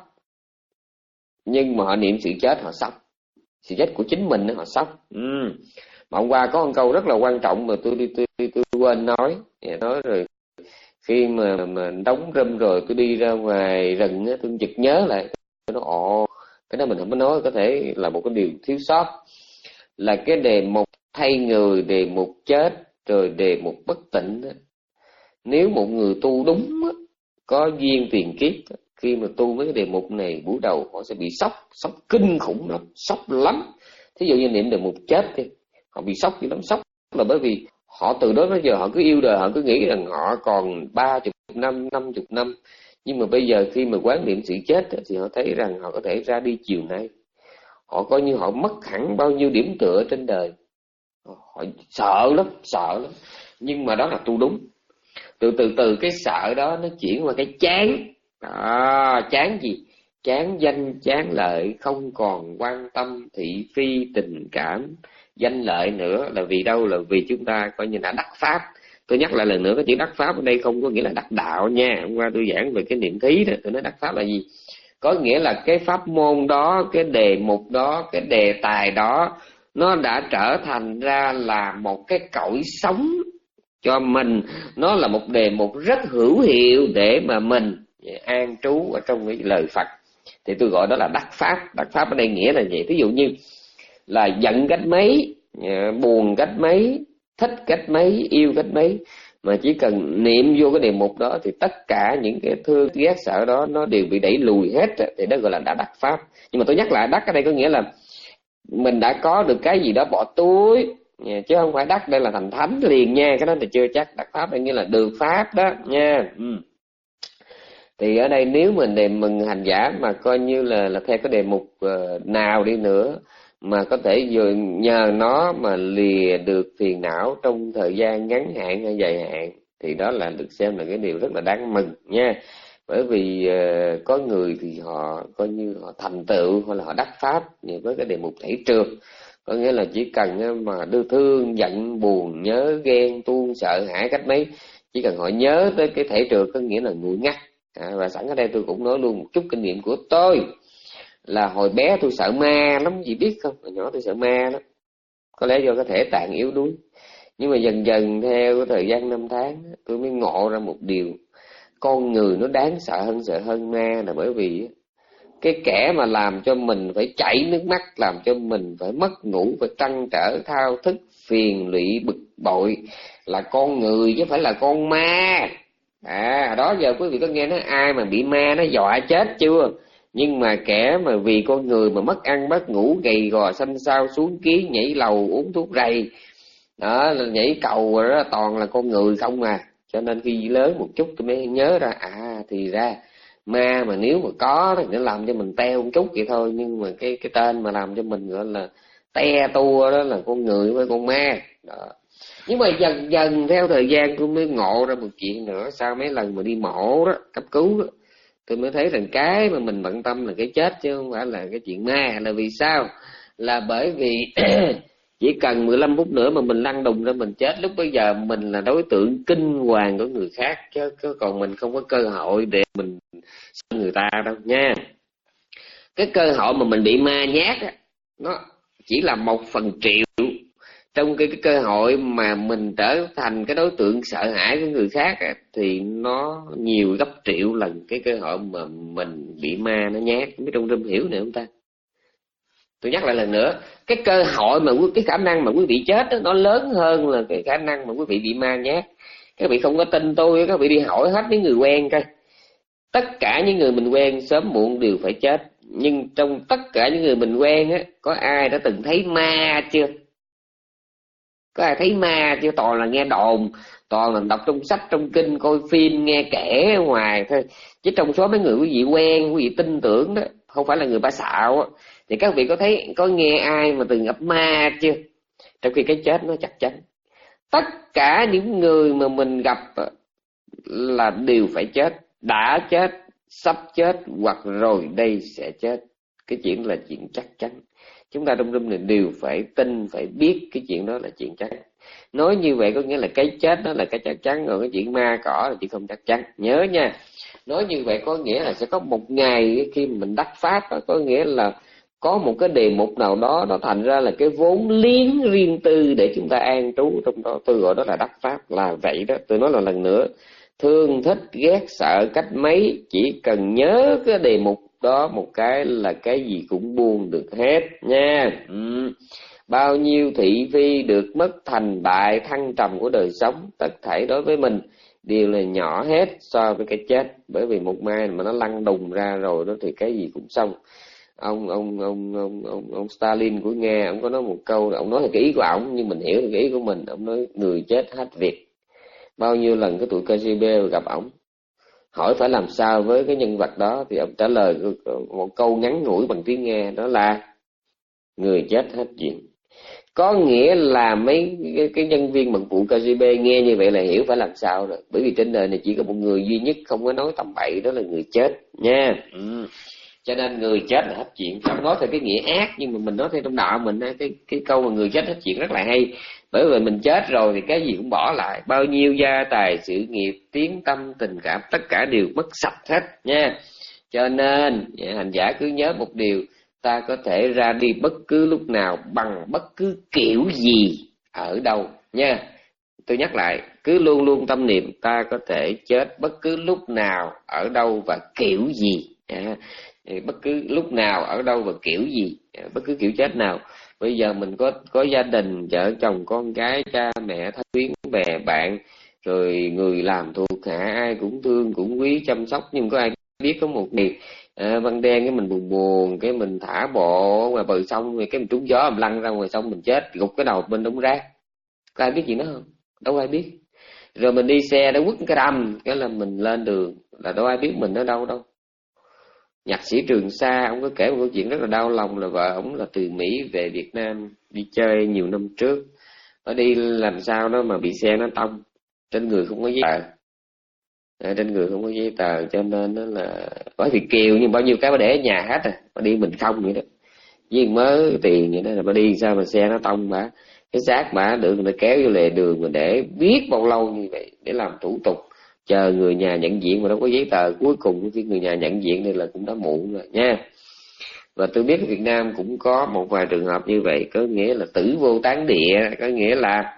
nhưng mà họ niệm sự chết họ sốc. Sự chết của chính mình họ sốc. Ừ. Mà hôm qua có một câu rất là quan trọng mà tôi đi tôi, tôi, tôi quên nói. Nói rồi khi mà, mà đóng râm rồi tôi đi ra ngoài rừng á, tôi chợt nhớ lại. Tôi nói ồ, cái đó mình không có nói, có thể là một cái điều thiếu sót. Là cái đề mục thay người, đề mục chết, rồi đề mục bất tịnh á. Nếu một người tu đúng á, có duyên tiền kiếp, khi mà tu mấy cái đề mục này buổi đầu họ sẽ bị sốc, sốc kinh khủng lắm, sốc lắm. Thí dụ như niệm đề mục chết thì họ bị sốc dữ lắm. Sốc là bởi vì họ từ đó đến giờ họ cứ yêu đời, họ cứ nghĩ rằng họ còn ba chục năm, năm chục năm. Nhưng mà bây giờ khi mà quán niệm sự chết thì họ thấy rằng họ có thể ra đi chiều nay. Họ coi như họ mất hẳn bao nhiêu điểm tựa trên đời. Họ sợ lắm, sợ lắm. Nhưng mà đó là tu đúng. Từ từ từ cái sợ đó nó chuyển qua cái chán. À, chán gì? Chán danh, chán lợi, không còn quan tâm thị phi tình cảm danh lợi nữa. Là vì đâu? Là vì chúng ta coi như đã đắc pháp. Tôi nhắc lại lần nữa, cái chữ đắc pháp ở đây không có nghĩa là đắc đạo nha. Hôm qua tôi giảng về cái niệm thí đó, tôi nói đắc pháp là gì? Có nghĩa là cái pháp môn đó, cái đề mục đó, cái đề tài đó, nó đã trở thành ra là một cái cõi sống cho mình. Nó là một đề mục rất hữu hiệu để mà mình an trú ở trong cái lời Phật. Thì tôi gọi đó là đắc pháp. Đắc pháp ở đây nghĩa là gì? Ví dụ như là giận cách mấy, buồn cách mấy, thích cách mấy, yêu cách mấy, mà chỉ cần niệm vô cái đề mục đó thì tất cả những cái thương ghét sợ đó nó đều bị đẩy lùi hết. Thì đó gọi là đã đắc pháp. Nhưng mà tôi nhắc lại, đắc ở đây có nghĩa là mình đã có được cái gì đó bỏ túi, chứ không phải đắc đây là thành thánh liền nha. Cái đó thì chưa chắc. Đắc pháp đây nghĩa là được pháp đó nha. Ừ. Thì ở đây nếu mình đề mừng hành giả mà coi như là là theo cái đề mục uh, nào đi nữa mà có thể vừa nhờ nó mà lìa được phiền não trong thời gian ngắn hạn hay dài hạn, thì đó là được xem là cái điều rất là đáng mừng nha. Bởi vì uh, có người thì họ coi như họ thành tựu hoặc là họ đắc pháp với cái đề mục thể trượt. Có nghĩa là chỉ cần mà đưa thương, giận, buồn, nhớ, ghen, tuôn, sợ hãi cách mấy, chỉ cần họ nhớ tới cái thể trượt có nghĩa là nguội ngắt. À, và sẵn ở đây tôi cũng nói luôn một chút kinh nghiệm của tôi. Là hồi bé tôi sợ ma lắm, gì biết không? Hồi nhỏ tôi sợ ma lắm. Có lẽ do cái thể tạng yếu đuối. Nhưng mà dần dần theo cái thời gian năm tháng, tôi mới ngộ ra một điều. Con người nó đáng sợ hơn sợ hơn ma là bởi vì cái kẻ mà làm cho mình phải chảy nước mắt, làm cho mình phải mất ngủ, phải trăn trở, thao thức, phiền lụy, bực bội là con người chứ phải là con ma. À, đó giờ quý vị có nghe nói ai mà bị ma nó dọa chết chưa? Nhưng mà kẻ mà vì con người mà mất ăn mất ngủ, gầy gò xanh xao, xuống ký, nhảy lầu, uống thuốc rầy, đó là nhảy cầu rồi đó, toàn là con người không à. Cho nên khi lớn một chút tôi mới nhớ ra, à thì ra ma mà nếu mà có thì nó làm cho mình teo một chút vậy thôi, nhưng mà cái cái tên mà làm cho mình gọi là te tua đó là con người với con ma đó. Nhưng mà dần dần theo thời gian tôi mới ngộ ra một chuyện nữa. Sau mấy lần mà đi mổ đó, cấp cứu đó, tôi mới thấy rằng cái mà mình bận tâm là cái chết chứ không phải là cái chuyện ma. Là vì sao? Là bởi vì chỉ cần mười lăm phút nữa mà mình lăn đùng ra mình chết, lúc bây giờ mình là đối tượng kinh hoàng của người khác, chứ còn mình không có cơ hội để mình sinh người ta đâu nha. Cái cơ hội mà mình bị ma nhát á, nó chỉ là một phần triệu trong cái, cái cơ hội mà mình trở thành cái đối tượng sợ hãi của người khác á, thì nó nhiều gấp triệu lần cái cơ hội mà mình bị ma nó nhát. Mấy trong râm hiểu này không ta? Tôi nhắc lại lần nữa, cái cơ hội mà cái khả năng mà quý vị chết đó, nó lớn hơn là cái khả năng mà quý vị bị ma nhát. Các vị không có tin tôi, các vị đi hỏi hết những người quen coi. Tất cả những người mình quen sớm muộn đều phải chết. Nhưng trong tất cả những người mình quen á, có ai đã từng thấy ma chưa? Có ai thấy ma chưa? Toàn là nghe đồn, toàn là đọc trong sách, trong kinh, coi phim, nghe kể ở ngoài thôi. Chứ trong số mấy người quý vị quen, quý vị tin tưởng đó, không phải là người ba xạo á, thì các vị có thấy, có nghe ai mà từng gặp ma chưa? Trong khi cái chết nó chắc chắn. Tất cả những người mà mình gặp là đều phải chết, đã chết, sắp chết hoặc rồi đây sẽ chết. Cái chuyện là chuyện chắc chắn. Chúng ta trong room này đều phải tin, phải biết cái chuyện đó là chuyện chắc. Nói như vậy có nghĩa là cái chết đó là cái chắc chắn, rồi cái chuyện ma cỏ là chuyện không chắc chắn. Nhớ nha. Nói như vậy có nghĩa là sẽ có một ngày khi mình đắc pháp đó, có nghĩa là có một cái đề mục nào đó nó thành ra là cái vốn liếng riêng tư để chúng ta an trú trong đó. Tôi gọi đó là đắc pháp là vậy đó. Tôi nói là lần nữa, thương thích ghét sợ cách mấy, chỉ cần nhớ cái đề mục đó một cái là cái gì cũng buông được hết nha. Ừ. Bao nhiêu thị phi được mất thành bại thăng trầm của đời sống, tất thảy đối với mình đều là nhỏ hết so với cái chết. Bởi vì một mai mà nó lăn đùng ra rồi đó thì cái gì cũng xong. Ông ông ông ông ông, ông Stalin của Nga, ông có nói một câu, ông nói là cái ý của ông nhưng mình hiểu được cái ý của mình. Ông nói người chết hết việc. Bao nhiêu lần cái tụi ca giê bê gặp ổng hỏi phải làm sao với cái nhân vật đó, thì ông trả lời một câu ngắn ngủi bằng tiếng Nga, đó là người chết hết chuyện. Có nghĩa là mấy cái, cái nhân viên mật vụ ca giê bê nghe như vậy là hiểu phải làm sao rồi. Bởi vì trên đời này chỉ có một người duy nhất không có nói tầm bậy, đó là người chết nha. Ừ. Cho nên người chết là hết chuyện. Không nói theo cái nghĩa ác, nhưng mà mình nói theo trong đạo mình, cái cái câu mà người chết hết chuyện rất là hay. Bởi vì mình chết rồi thì cái gì cũng bỏ lại, bao nhiêu gia tài sự nghiệp tiếng tâm tình cảm tất cả đều mất sạch hết nha. Cho nên hành giả cứ nhớ một điều, ta có thể ra đi bất cứ lúc nào bằng bất cứ kiểu gì ở đâu nha. Tôi nhắc lại, cứ luôn luôn tâm niệm ta có thể chết bất cứ lúc nào ở đâu và kiểu gì. À, bất cứ lúc nào ở đâu và kiểu gì, à, bất cứ kiểu chết nào. Bây giờ mình có có gia đình, vợ chồng con cái, cha mẹ thân quyến bè bạn, rồi người làm thuộc hạ, ai cũng thương cũng quý chăm sóc, nhưng có ai biết có một ngày à, ban đen cái mình buồn buồn, cái mình thả bộ ngoài bờ sông, rồi cái mình trúng gió mình lăn ra ngoài sông mình chết, gục cái đầu bên đống rác. Có ai biết chuyện đó không? Đâu ai biết. Rồi mình đi xe đã quất cái đầm, cái là mình lên đường, là đâu ai biết mình ở đâu đâu. Nhạc sĩ Trường Sa, ông có kể một câu chuyện rất là đau lòng, là vợ ông là từ Mỹ về Việt Nam đi chơi nhiều năm trước. Ở đi làm sao đó mà bị xe nó tông, trên người không có giấy tờ. À, trên người không có giấy tờ, cho nên đó là bởi Việt kiều, nhưng bao nhiêu cái bà để ở nhà hết à, bà đi mình không vậy đó, với mớ tiền vậy đó, là bà đi sao mà xe nó tông bà, cái xác bà được người ta kéo vô lề đường, mà để biết bao lâu như vậy để làm thủ tục chờ người nhà nhận diện mà đâu có giấy tờ. Cuối cùng khi người nhà nhận diện đây là cũng đã muộn rồi nha. Và tôi biết ở Việt Nam cũng có một vài trường hợp như vậy, có nghĩa là tử vô tán địa, có nghĩa là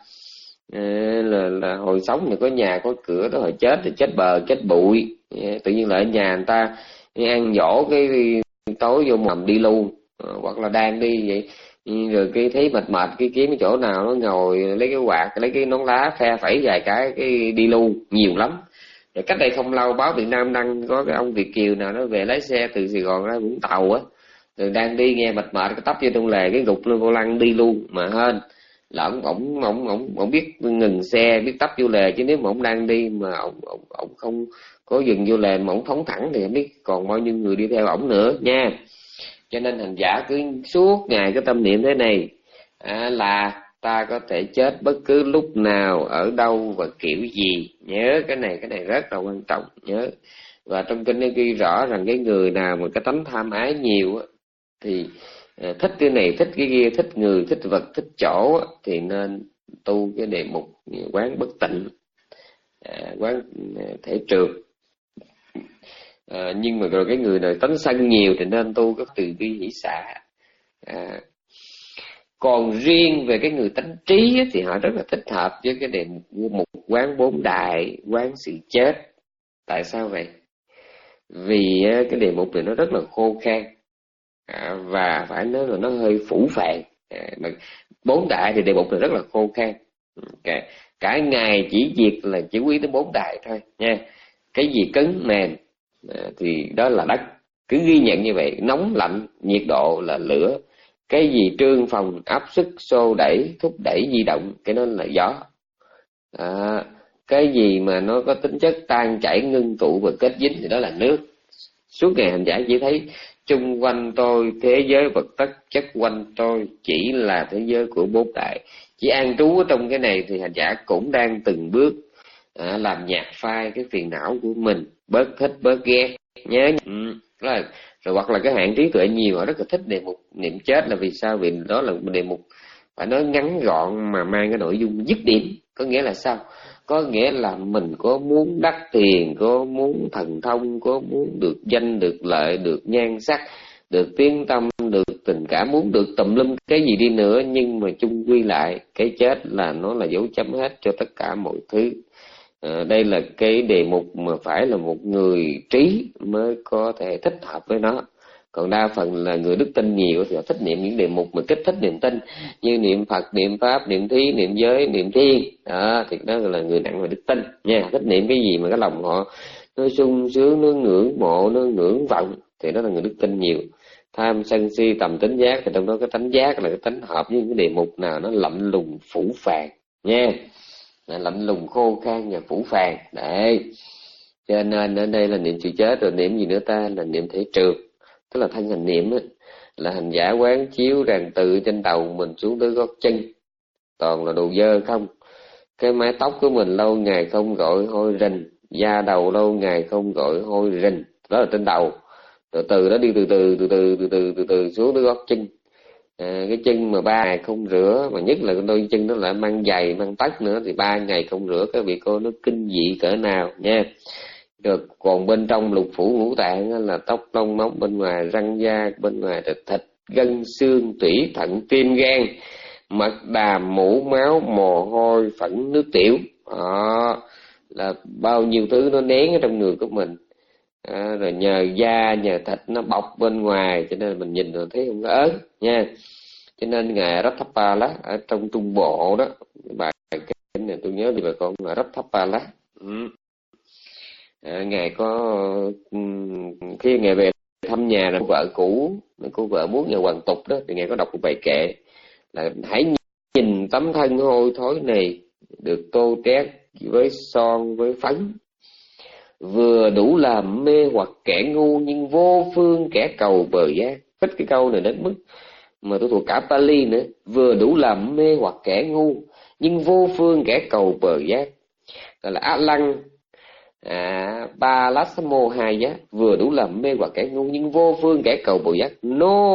là, là hồi sống thì có nhà có cửa đó, hồi chết thì chết bờ chết bụi, tự nhiên lại ở nhà người ta ăn dỗ cái tối vô mầm đi luôn, hoặc là đang đi vậy rồi cái thấy mệt mệt cái kiếm cái chỗ nào nó ngồi lấy cái quạt lấy cái nón lá phe phẩy vài cái cái đi luôn, nhiều lắm. Rồi cách đây không lâu báo Việt Nam đăng có cái ông Việt kiều nào nó về lái xe từ Sài Gòn ra Vũng Tàu á, rồi đang đi nghe mệt mệt cái tấp vô trong lề cái gục lên vô lăng đi luôn. Mà hên là ổng ổng ổng ổng ổng biết ngừng xe, biết tấp vô lề, chứ nếu mà ổng đang đi mà ổng ổng ổng không có dừng vô lề mà ổng phóng thẳng thì không biết còn bao nhiêu người đi theo ổng nữa nha. Cho nên hành giả cứ suốt ngày cái tâm niệm thế này, à, là ta có thể chết bất cứ lúc nào ở đâu và kiểu gì. Nhớ cái này, cái này rất là quan trọng, nhớ. Và trong kinh nó ghi rõ rằng cái người nào mà cái tánh tham ái nhiều á, thì à, thích cái này thích cái kia, thích người thích vật thích chỗ á, thì nên tu cái đề mục quán bất tịnh, à, quán thể trượt. À, nhưng mà rồi cái người này tánh sân nhiều thì nên tu cái từ bi hỷ xả. À, còn riêng về cái người tánh trí á, thì họ rất là thích hợp với cái đề mục quán bốn đại, quán sự chết. Tại sao vậy? Vì cái đề mục này nó rất là khô khan, à, và phải nói là nó hơi phủ phàng. À, mà bốn đại thì đề mục này rất là khô khan. Cả, cả ngày chỉ việc là chỉ quý tới bốn đại thôi nha. Cái gì cứng mềm à, thì đó là đất, cứ ghi nhận như vậy. Nóng lạnh nhiệt độ là lửa. Cái gì trương phòng áp suất xô đẩy thúc đẩy di động, cái đó là gió. À, cái gì mà nó có tính chất tan chảy ngưng tụ và kết dính thì đó là nước. Suốt ngày hành giả chỉ thấy chung quanh tôi thế giới vật chất, chất quanh tôi chỉ là thế giới của bốn đại. Chỉ an trú ở trong cái này thì hành giả cũng đang từng bước à, làm nhạt phai cái phiền não của mình, bớt thích bớt ghét, nhớ. Ừ, rồi, rồi hoặc là cái hạn trí tuệ nhiều họ rất là thích đề mục niệm chết, là vì sao? Vì đó là đề mục phải nói ngắn gọn mà mang cái nội dung dứt điểm. Có nghĩa là sao? Có nghĩa là mình có muốn đắc tiền, có muốn thần thông, có muốn được danh, được lợi, được nhan sắc, được tiếng tâm, được tình cảm, muốn được tùm lum cái gì đi nữa, nhưng mà chung quy lại cái chết là nó là dấu chấm hết cho tất cả mọi thứ. À, đây là cái đề mục mà phải là một người trí mới có thể thích hợp với nó. Còn đa phần là người đức tin nhiều thì họ thích niệm những đề mục mà kích thích niềm tin, như niệm Phật, niệm Pháp, niệm Thí, niệm Giới, niệm Thiên. Đó thì đó là người nặng về đức tin nha. Thích niệm cái gì mà cái lòng họ nó sung sướng, nó ngưỡng mộ, nó ngưỡng vọng thì đó là người đức tin nhiều. Tham sân si tầm tính giác thì trong đó cái tánh giác là cái tánh hợp với cái đề mục nào nó lạnh lùng phủ phàng nha, lạnh lùng khô khan và phủ phàng đấy. Cho nên ở đây là niệm sự chết. Rồi niệm gì nữa ta? Là niệm thể trượt, tức là thân hành niệm á, là hành giả quán chiếu rằng từ trên đầu mình xuống tới gót chân toàn là đồ dơ không. Cái mái tóc của mình lâu ngày không gội hôi rình, da đầu lâu ngày không gội hôi rình, đó là trên đầu. Rồi từ đó đi từ từ từ từ từ từ từ từ xuống tới gót chân. À, cái chân mà ba ngày không rửa, mà nhất là đôi chân đó lại mang giày mang tất nữa thì ba ngày không rửa, các vị cô nó kinh dị cỡ nào nha. Được, còn bên trong lục phủ ngũ tạng là tóc lông móng, bên ngoài răng da, bên ngoài là thịt gân xương tủy thận tim gan mật đàm mũ máu mồ hôi phẫn nước tiểu. Đó là bao nhiêu thứ nó nén ở trong người của mình. À, rồi nhờ da nhờ thịt nó bọc bên ngoài cho nên mình nhìn rồi thấy không có ớn nha. Cho nên ngài Ratthapala ở trong Trung Bộ đó, bài kinh này tôi nhớ thì bà con là Ratthapala. Ừ. À, ngài có khi ngài về thăm nhà là vợ cũ, cô vợ muốn nhà hoàng tục đó, thì ngài có đọc một bài kệ là hãy nhìn tấm thân hôi thối này được tô trét với son với phấn, vừa đủ làm mê hoặc kẻ ngu nhưng vô phương kẻ cầu bờ giác. Thích cái câu này đến mức mà tôi thuộc cả Pali nữa. Vừa đủ làm mê hoặc kẻ ngu nhưng vô phương kẻ cầu bờ giác, gọi là A Lăng à, Ba Lát Mô Hai Giác. Vừa đủ làm mê hoặc kẻ ngu nhưng vô phương kẻ cầu bờ giác. No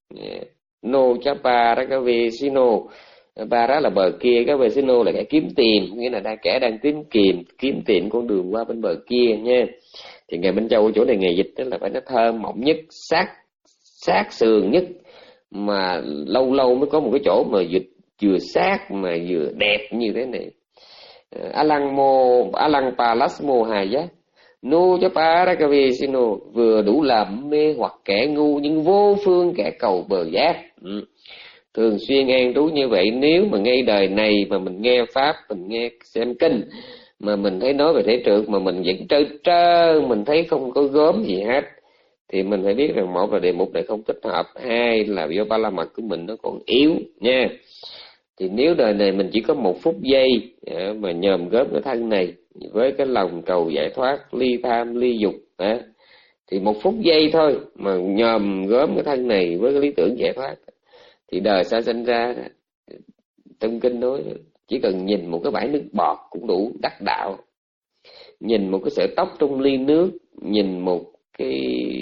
no chapa ra cái về sino. Ba đó là bờ kia, cái về sino là kẻ kiếm tiền, nghĩa là đang kẻ đang kiếm tiền kiếm tiền con đường qua bên bờ kia nha. Thì ngày Minh Châu ở chỗ này ngày dịch tức là phải nó thơm mỏng nhất, sát sát sườn nhất, mà lâu lâu mới có một cái chỗ mà dịch vừa sát mà vừa đẹp như thế này. Alang mô Alang Palasmo Hai Giác. No chapa ra cái về sino, vừa đủ làm mê hoặc kẻ ngu nhưng vô phương kẻ cầu bờ giác. Ừ. Thường xuyên an trú như vậy, nếu mà ngay đời này mà mình nghe pháp, mình nghe xem kinh mà mình thấy nói về thể trượt mà mình vẫn trơ trơ, mình thấy không có gớm gì hết, thì mình phải biết rằng một là đề mục này không thích hợp, hai là do ba la mật của mình nó còn yếu nha. Thì nếu đời này mình chỉ có một phút giây mà nhòm gớm cái thân này với cái lòng cầu giải thoát, ly tham ly dục, thì một phút giây thôi mà nhòm gớm cái thân này với cái lý tưởng giải thoát, thì đời sẽ sinh ra trong kinh nói chỉ cần nhìn một cái bãi nước bọt cũng đủ đắc đạo, nhìn một cái sợi tóc trong ly nước, nhìn một cái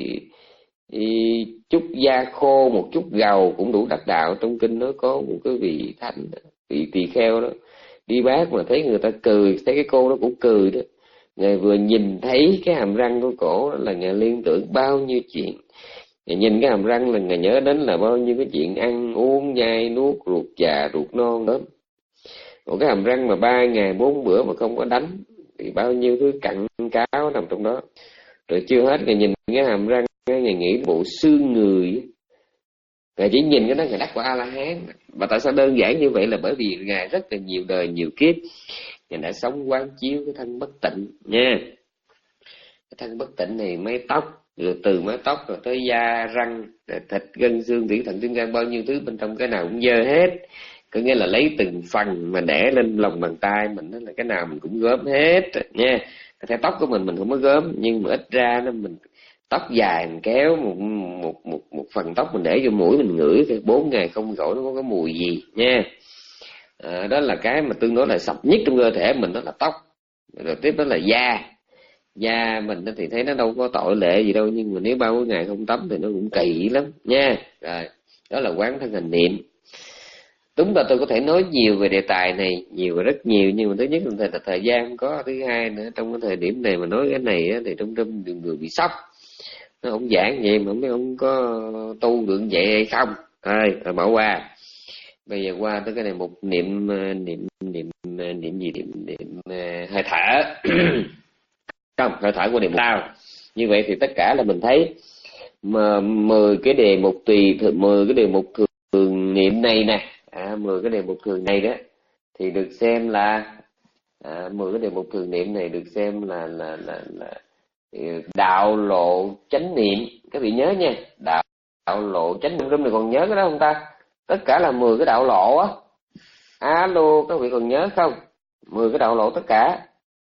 chút da khô, một chút gầu cũng đủ đắc đạo. Trong kinh nó có một cái vị thánh, vị tỳ kheo đó đi bác mà thấy người ta cười, thấy cái cô nó cũng cười đó, ngài vừa nhìn thấy cái hàm răng của cổ là ngài liên tưởng bao nhiêu chuyện. Ngài nhìn cái hàm răng là ngài nhớ đến là bao nhiêu cái chuyện ăn uống nhai nuốt, ruột già ruột non đó. Một cái hàm răng mà ba ngày bốn bữa mà không có đánh thì bao nhiêu thứ cặn cáo nằm trong đó. Rồi chưa hết, ngài nhìn cái hàm răng, ngài nghĩ bộ xương người, ngài chỉ nhìn cái đó ngài đắc quả A La Hán. Và tại sao đơn giản như vậy là bởi vì ngài rất là nhiều đời nhiều kiếp ngài đã sống quán chiếu cái thân bất tịnh nha. Cái thân bất tịnh này mái tóc, rồi từ mái tóc rồi tới da răng, rồi thịt gân xương tủy thận tim gan, bao nhiêu thứ bên trong cái nào cũng dơ hết. Có nghĩa là lấy từng phần mà để lên lòng bàn tay mình, đó là cái nào mình cũng gớm hết nha. Theo tóc của mình mình không có gớm, nhưng mà ít ra nó mình tóc dài mình kéo một một một một phần tóc mình để vô mũi mình ngửi, thì bốn ngày không gội nó có cái mùi gì nha. À, đó là cái mà tương đối là sạch nhất trong cơ thể mình, đó là tóc. Rồi tiếp đó là da. Da mình thì thấy nó đâu có tội lệ gì đâu, nhưng mà nếu bao cái ngày không tắm thì nó cũng kỳ lắm nha. Rồi, đó là quán thân hành niệm. Đúng là tôi có thể nói nhiều về đề tài này, nhiều và rất nhiều, nhưng mà thứ nhất là thời gian không có, thứ hai nữa trong cái thời điểm này mà nói cái này á, thì trong trong nhiều người bị sốc, nó không giảng vậy mà không biết không có tu được vậy hay không. Thôi rồi bỏ qua. Bây giờ qua tới cái này, một niệm niệm niệm niệm gì niệm niệm hơi thở. Không, hơi thở của đề mục sao. Như vậy thì tất cả là mình thấy mà mười cái đề mục tùy mười cái đề mục thường, thường niệm này nè, à, mười cái đề mục thường này đó thì được xem là à, mười cái đề mục thường niệm này được xem là là là, là đạo lộ chánh niệm. Các vị nhớ nha, đạo, đạo lộ chánh niệm. Rung này còn nhớ cái đó không ta? Tất cả là mười cái đạo lộ á. Alo, các vị còn nhớ không? mười cái đạo lộ tất cả.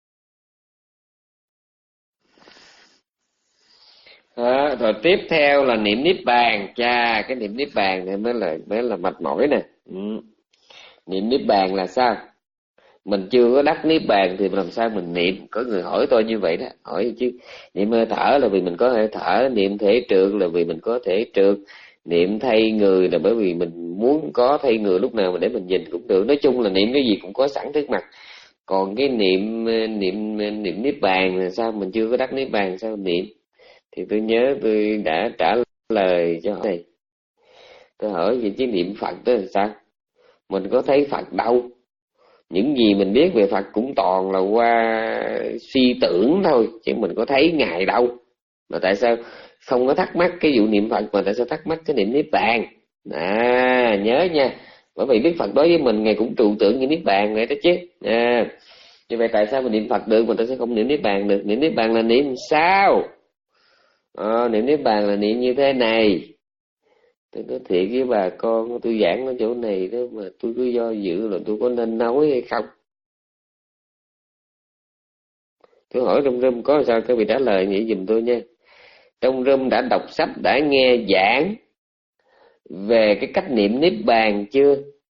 À, rồi tiếp theo là niệm niết bàn. Cha, cái niệm niết bàn này mới là mới là mệt mỏi nè. Ừ. Niệm niết bàn là sao? Mình chưa có đắc niết bàn thì làm sao mình niệm? Có người hỏi tôi như vậy đó, hỏi chứ niệm hơi thở là vì mình có hơi thở, niệm thể trượt là vì mình có thể trượt, niệm thay người là bởi vì mình muốn có thay người lúc nào mà để mình nhìn cũng được. Nói chung là niệm cái gì cũng có sẵn trước mặt. Còn cái niệm niệm niệm niết bàn là sao? Mình chưa có đắc niết bàn sao niệm? Thì tôi nhớ tôi đã trả lời cho hỏi này. Tôi hỏi về chứ niệm Phật đó là sao? Mình có thấy Phật đâu. Những gì mình biết về Phật cũng toàn là qua suy tưởng thôi, chứ mình có thấy Ngài đâu. Mà tại sao không có thắc mắc cái vụ niệm Phật, mà tại sao thắc mắc cái niệm niết bàn? À, nhớ nha. Bởi vì biết Phật đối với mình, Ngài cũng trụ tưởng như niết bàn vậy đó chứ. À, như vậy tại sao mình niệm Phật được mà tại sao không niệm niết bàn được? Niệm niết bàn là niệm sao? À, niệm niết bàn là niệm như thế này. Tôi nói thiệt với bà con, tôi giảng ở chỗ này đó mà tôi cứ do dự là tôi có nên nói hay không. Tôi hỏi trong room có sao các vị trả lời nghĩ giùm tôi nha. Trong room đã đọc sách, đã nghe giảng về cái cách niệm niết bàn chưa?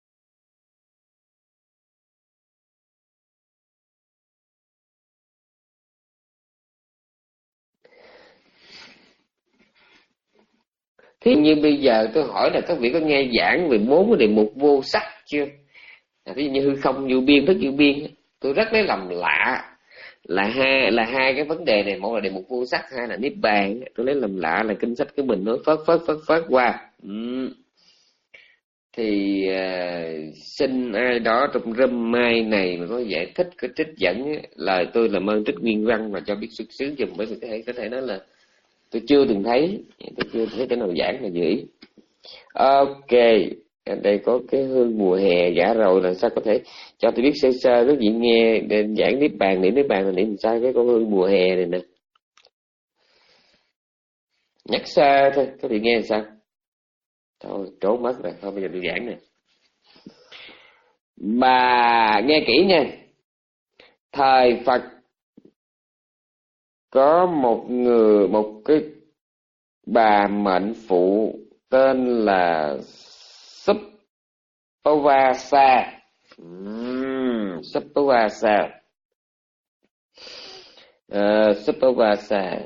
Thế như bây giờ tôi hỏi là các vị có nghe giảng về bốn cái đề mục vô sắc chưa? À, ví dụ như hư không vô biên, thức vô biên. Tôi rất lấy làm lạ là hai là hai cái vấn đề này, một là đề mục vô sắc, hai là niết bàn. Tôi lấy làm lạ là kinh sách của mình nói phớt phớt phớt phớt qua. Ừ. Thì uh, xin ai đó trong room mai này mà có giải thích, có trích dẫn lời tôi làm ơn trích nguyên văn và cho biết xuất xứ giùm, bởi vì có thể có thể nói là tôi chưa từng thấy, tôi chưa thấy cái nào giảng là gì. Ok, ở đây có cái hương mùa hè giả rồi, là sao có thể cho tôi biết sơ sơ cái gì nghe giảng niết bàn, niệm niết bàn là niệm sao cái con hương mùa hè này nè, nhắc sơ thôi các vị nghe sao? Thôi trốn mất rồi, thôi bây giờ tôi giảng nè. Bà nghe kỹ nha. Thời Phật có một người, một cái bà mệnh phụ tên là Suppavasa. uhm, Suppavasa uh, Suppavasa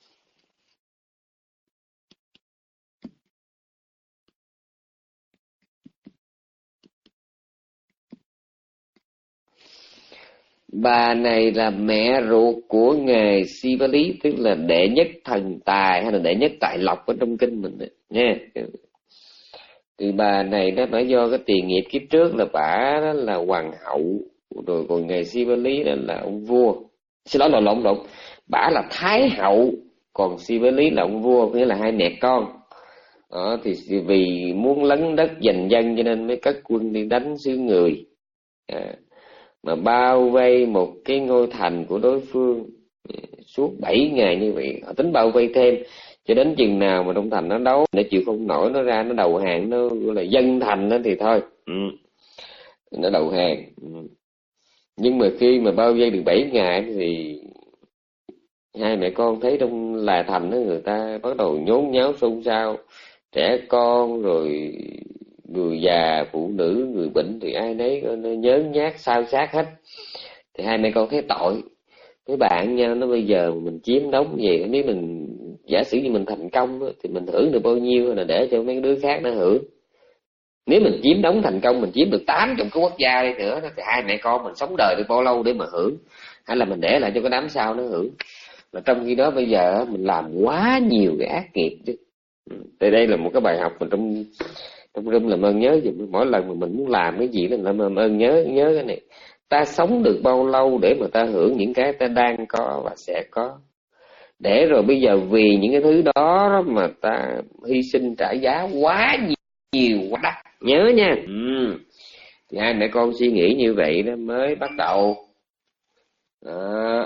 Bà này là mẹ ruột của ngài Siva Lý, tức là đệ nhất thần tài hay là đệ nhất tài lộc ở trong kinh mình nha. Thì bà này đó phải do cái tiền nghiệp kiếp trước là bà đó là hoàng hậu, rồi còn ngài Siva Lý đó là ông vua. Xin lỗi, lộn lộn lộn, bà là thái hậu, còn Siva Lý là ông vua, nghĩa là hai mẹ con. Đó, thì vì muốn lấn đất giành dân cho nên mới cất quân đi đánh xứ người. À, mà bao vây một cái ngôi thành của đối phương suốt bảy ngày như vậy. Họ tính bao vây thêm cho đến chừng nào mà trong thành nó đấu, nó chịu không nổi, nó ra nó đầu hàng, nó gọi là dân thành đó thì thôi, ừ. Nó đầu hàng. Ừ. Nhưng mà khi mà bao vây được bảy ngày thì hai mẹ con thấy trong là thành đó người ta bắt đầu nhốn nháo xôn xao, trẻ con rồi người già, phụ nữ, người bệnh thì ai nấy nó nhớn nhác xao xát hết. Thì hai mẹ con thấy tội, Với bạn nha, nó bây giờ mình chiếm đóng gì, nếu mình giả sử như mình thành công thì mình hưởng được bao nhiêu là để cho mấy đứa khác nó hưởng. Nếu mình chiếm đóng thành công, mình chiếm được tám trong cái quốc gia đi nữa thì hai mẹ con mình sống đời được bao lâu để mà hưởng, hay là mình để lại cho cái đám sau nó hưởng. Mà trong khi đó bây giờ mình làm quá nhiều cái ác nghiệp chứ. Thì đây là một cái bài học mà trong trong room làm ơn nhớ dùm, mỗi lần mà mình muốn làm cái gì là làm ơn nhớ nhớ cái này. Ta sống được bao lâu để mà ta hưởng những cái ta đang có và sẽ có, để rồi bây giờ vì những cái thứ đó mà ta hy sinh trả giá quá nhiều, nhiều quá đắt. Nhớ nha. Ừ. Thì hai mẹ con suy nghĩ như vậy đó mới bắt đầu đó.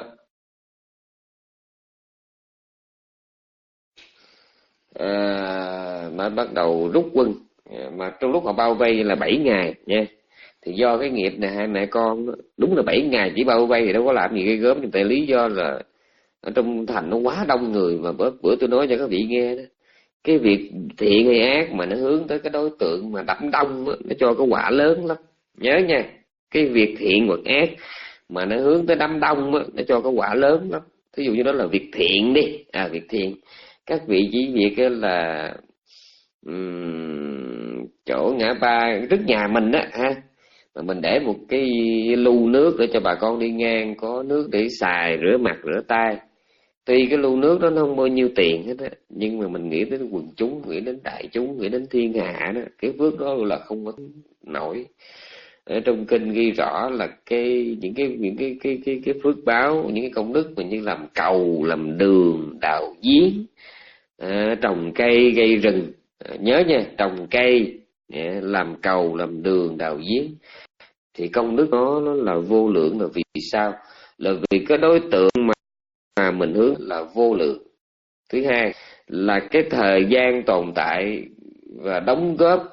À, mới bắt đầu rút quân. Mà trong lúc họ bao vây là bảy ngày nha. Thì do cái nghiệp này hai mẹ con đúng là bảy ngày chỉ bao vây thì đâu có làm gì ghê gớm, nhưng tại lý do là ở trong thành nó quá đông người. Mà bữa, bữa tôi nói cho các vị nghe đó, cái việc thiện hay ác mà nó hướng tới cái đối tượng mà đám đông đó, nó cho cái quả lớn lắm. Nhớ nha, cái việc thiện hoặc ác mà nó hướng tới đám đông đó, nó cho cái quả lớn lắm. Thí dụ như đó là việc thiện đi, à việc thiện, các vị chỉ việc là um, chỗ ngã ba trước nhà mình á ha, mà mình để một cái lu nước để cho bà con đi ngang có nước để xài, rửa mặt rửa tay. Tuy cái lu nước đó nó không bao nhiêu tiền hết á, nhưng mà mình nghĩ đến quần chúng, nghĩ đến đại chúng, nghĩ đến thiên hạ đó, cái phước đó là không có nổi. Ở trong kinh ghi rõ là cái những cái những cái cái cái cái phước báo, những cái công đức mà như làm cầu, làm đường, đào giếng, à, trồng cây, gây rừng. À, nhớ nha, trồng cây, làm cầu, làm đường, đào giếng thì công đức đó nó là vô lượng. Là vì sao? Là vì cái đối tượng mà mà mình hướng là vô lượng. Thứ hai là cái thời gian tồn tại và đóng góp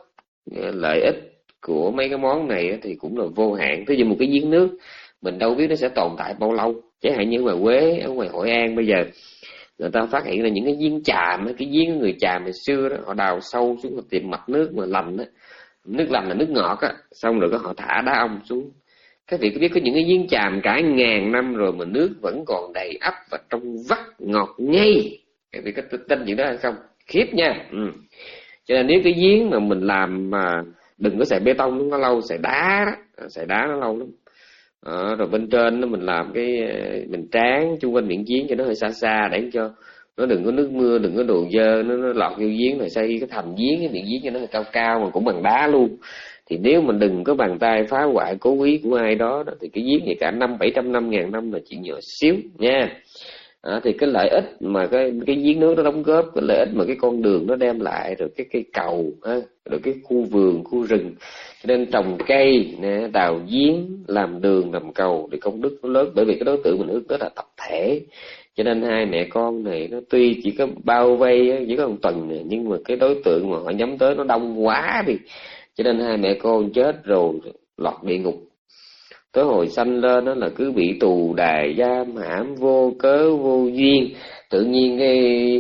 lợi ích của mấy cái món này thì cũng là vô hạn. Ví dụ một cái giếng nước mình đâu biết nó sẽ tồn tại bao lâu. Chẳng hạn như ngoài Quế, ở ngoài Hội An bây giờ người ta phát hiện là những cái giếng chàm, cái giếng người chàm hồi xưa đó, họ đào sâu xuống họ tìm mặt nước mà lành đó. Nước lành là nước ngọt á, xong rồi họ thả đá ông xuống. Các vị có biết có những cái giếng chàm cả ngàn năm rồi mà nước vẫn còn đầy ắp và trong vắt ngọt ngây. Các vị có tin chuyện đó hay không? Khiếp nha. Ừ. Cho nên nếu cái giếng mà mình làm mà đừng có xài bê tông nó lâu, xài đá đó, xài đá nó lâu lắm. À, rồi bên trên nó mình làm cái mình tráng chung quanh miệng giếng cho nó hơi xa xa để cho nó đừng có nước mưa, đừng có đồ dơ nó, nó lọt vô giếng, rồi xây cái thành giếng, cái miệng giếng cho nó hơi cao cao mà cũng bằng đá luôn. Thì nếu mình đừng có bàn tay phá hoại cố ý của ai đó, đó thì cái giếng này cả năm bảy trăm năm ngàn năm là chuyện nhỏ xíu nha. À, thì cái lợi ích mà cái cái giếng nước nó đóng góp, cái lợi ích mà cái con đường nó đem lại, rồi cái cây cầu, ha, rồi cái khu vườn, khu rừng, cho nên trồng cây, nè, đào giếng, làm đường, làm cầu thì công đức nó lớn. Bởi vì cái đối tượng mình hướng tới là tập thể, cho nên hai mẹ con này nó tuy chỉ có bao vây chỉ có một tuần này, nhưng mà cái đối tượng mà họ nhắm tới nó đông quá đi, cho nên hai mẹ con chết rồi lọt địa ngục. Tới hồi sanh lên đó là cứ bị tù đài giam hãm vô cớ vô duyên. Tự nhiên cái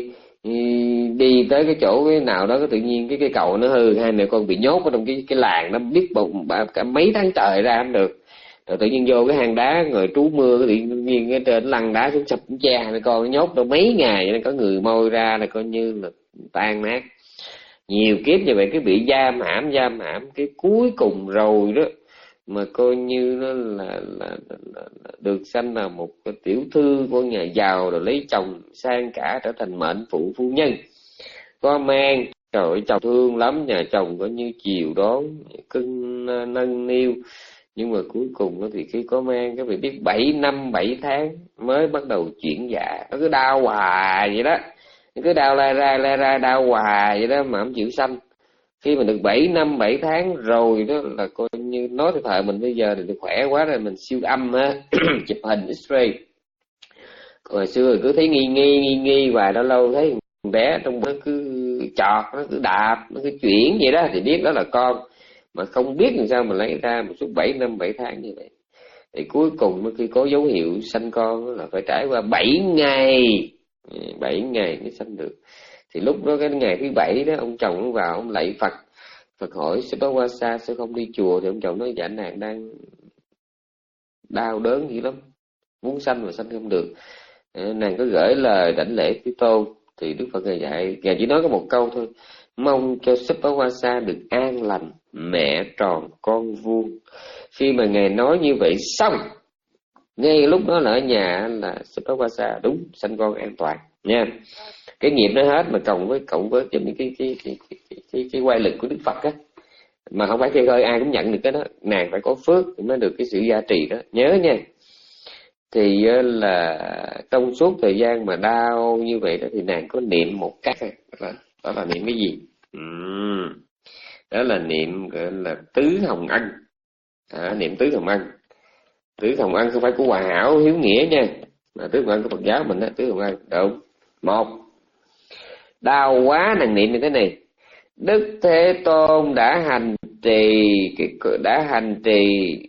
đi tới cái chỗ cái nào đó, cái tự nhiên cái cái cầu nó hư, hai mẹ con bị nhốt ở trong cái cái làng nó biết bụng cả mấy tháng trời ra không được. Rồi tự nhiên vô cái hang đá người trú mưa, cái tự nhiên cái trên lăn đá xuống sập che hai mẹ con nhốt đâu mấy ngày, nên có người môi ra là coi như là tan nát. Nhiều kiếp như vậy cứ bị giam hãm giam hãm cái cuối cùng rồi đó mà coi như nó là, là, là, là, là được sanh là một cái tiểu thư của nhà giàu, rồi lấy chồng sang cả trở thành mệnh phụ phu nhân có mang. Trời ơi, chồng thương lắm, nhà chồng coi như chiều đón cưng nâng niu, nhưng mà cuối cùng thì khi có mang các vị biết bảy năm bảy tháng mới bắt đầu chuyển dạ. Nó cứ đau hoài vậy đó, nó cứ đau la ra la ra đau hoài vậy đó mà không chịu sanh. Khi mà được bảy năm bảy tháng rồi đó là coi như nói theo thời mình bây giờ thì được khỏe quá rồi, mình siêu âm á chụp hình X-ray. Còn hồi xưa thì cứ thấy nghi nghi nghi nghi vài lâu lâu thấy bé trong nó cứ chọt, nó cứ đạp, nó cứ chuyển vậy đó thì biết đó là con, mà không biết làm sao mà lấy ra một suốt bảy năm bảy tháng như vậy. Thì cuối cùng khi có dấu hiệu sanh con là phải trải qua bảy ngày, bảy ngày mới sanh được. Thì lúc đó cái ngày thứ bảy đó, ông chồng ông vào ông lạy Phật. Phật hỏi sẽ báo qua xa sẽ không đi chùa, thì ông chồng nói dạ nàng đang đau đớn dữ lắm, muốn sanh mà sanh không được. Nàng có gửi lời đảnh lễ Thế Tôn thì Đức Phật ngài dạy, ngài chỉ nói có một câu thôi: mong cho Subhawasa được an lành, mẹ tròn con vuông. Khi mà ngài nói như vậy xong, ngay lúc đó là ở nhà là Subhawasa đúng sanh con an toàn nha. Cái nghiệp nó hết mà cộng với cộng với cái cái cái cái cái, cái, cái, cái quay lực của Đức Phật á, mà không phải chơi ơi ai cũng nhận được cái đó, nàng phải có phước mới được cái sự gia trì đó, nhớ nha. Thì là trong suốt thời gian mà đau như vậy đó thì nàng có niệm một cách đó là, đó là niệm cái gì? Uhm, đó là niệm gọi là tứ hồng ân. À, niệm tứ hồng ân. Tứ hồng ân không phải của Hòa Hảo Hiếu Nghĩa nha, mà tứ hồng ân của Phật giáo mình đó. Tứ hồng ân đúng. Một, đau quá nàng niệm như thế này: Đức Thế Tôn đã hành trì đã hành trì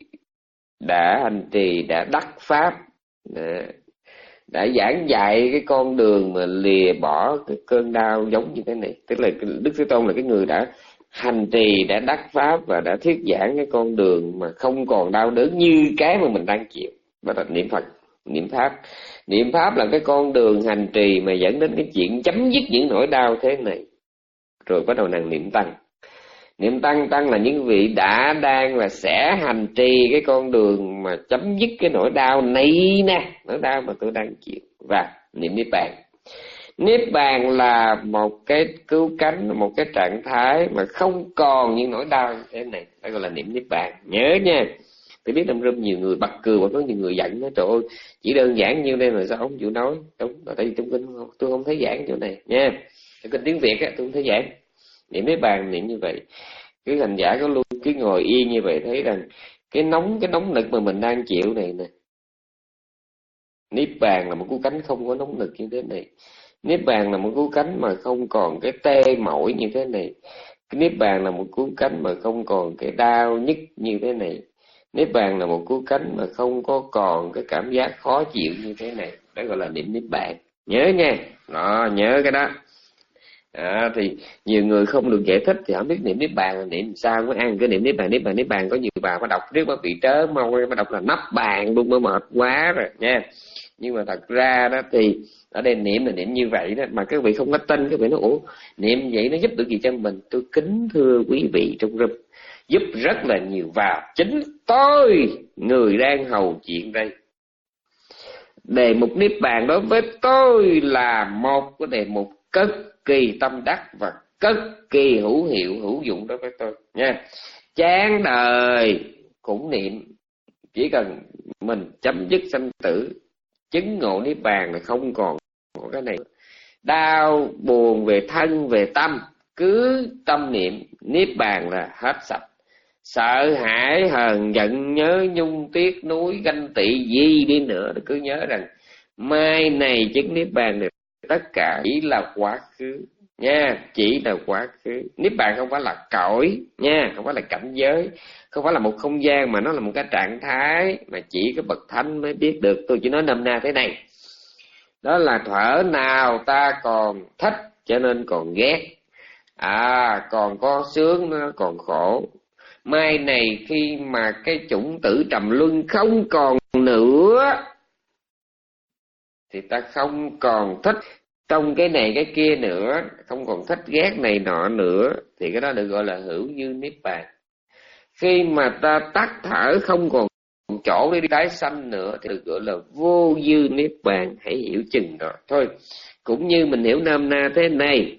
đã hành trì đã đắc pháp, đã, đã giảng dạy cái con đường mà lìa bỏ cái cơn đau giống như thế này. Tức là Đức Thế Tôn là cái người đã hành trì, đã đắc pháp và đã thuyết giảng cái con đường mà không còn đau đớn như cái mà mình đang chịu. Đó là niệm Phật, niệm Pháp. Niệm Pháp là cái con đường hành trì mà dẫn đến cái chuyện chấm dứt những nỗi đau thế này. Rồi bắt đầu nàng niệm Tăng. Niệm Tăng, Tăng là những vị đã, đang và sẽ hành trì cái con đường mà chấm dứt cái nỗi đau này nè, nỗi đau mà tôi đang chịu. Và niệm Niết Bàn. Niết Bàn là một cái cứu cánh, một cái trạng thái mà không còn những nỗi đau như thế này. Đó gọi là niệm Niết Bàn. Nhớ nha. Tôi biết trong room nhiều người bật cười và có nhiều người giận nói trời ơi, chỉ đơn giản như đây mà sao ông chịu nói. Đúng, tại vì trong kinh tôi không thấy giảng chỗ này nha. Trong kinh tiếng Việt á tôi không thấy giảng. Niệm Niết Bàn niệm như vậy. Cái hành giả có luôn cứ ngồi yên như vậy thấy rằng cái nóng cái nóng nực mà mình đang chịu này nè. Niết Bàn là một cú cánh không có nóng nực như thế này. Niết Bàn là một cú cánh mà không còn cái tê mỏi như thế này. Niết Bàn là một cú cánh mà không còn cái đau nhức như thế này. Niết Bàn là một cú cánh mà không có còn cái cảm giác khó chịu như thế này. Đó gọi là niệm Niết Bàn. Nhớ nha. Đó, nhớ cái đó. À, thì nhiều người không được giải thích thì không biết niệm Niết Bàn là niệm sao mới ăn cái niệm Niết Bàn. Niết Bàn Niết Bàn có nhiều bà có đọc trước mà bị trớ mau mà đọc là nắp bàn luôn mới mệt quá rồi nha. Nhưng mà thật ra đó thì ở đây niệm là niệm như vậy đó, mà các vị không có tin, các vị nói ủa niệm vậy nó giúp được gì cho mình? Tôi kính thưa quý vị trong room, giúp rất là nhiều. Và chính tôi người đang hầu chuyện đây, đề mục Niết Bàn đối với tôi là một cái đề mục cực kỳ tâm đắc và cực kỳ hữu hiệu hữu dụng đối với tôi nha. Chán đời cũng niệm, chỉ cần mình chấm dứt sanh tử, chứng ngộ Niết Bàn là không còn cái này. Đau buồn về thân về tâm, cứ tâm niệm Niết Bàn là hết sạch. Sợ hãi hờn giận nhớ nhung tiếc nuối ganh tị gì đi nữa, cứ nhớ rằng mai này chứng Niết Bàn này tất cả chỉ là quá khứ nha, chỉ là quá khứ. Niết Bàn không phải là cõi nha, không phải là cảnh giới, không phải là một không gian, mà nó là một cái trạng thái mà chỉ có bậc thánh mới biết được. Tôi chỉ nói nôm na thế này, đó là thuở nào ta còn thích cho nên còn ghét, à còn có sướng nó còn khổ. Mai này khi mà cái chủng tử trầm luân không còn nữa thì ta không còn thích trong cái này cái kia nữa, không còn thích ghét này nọ nữa, thì cái đó được gọi là hữu dư Niết Bàn. Khi mà ta tắt thở không còn chỗ để đi tái sanh nữa thì được gọi là vô dư Niết Bàn. Hãy hiểu chừng đó thôi. Cũng như mình hiểu nôm na thế này,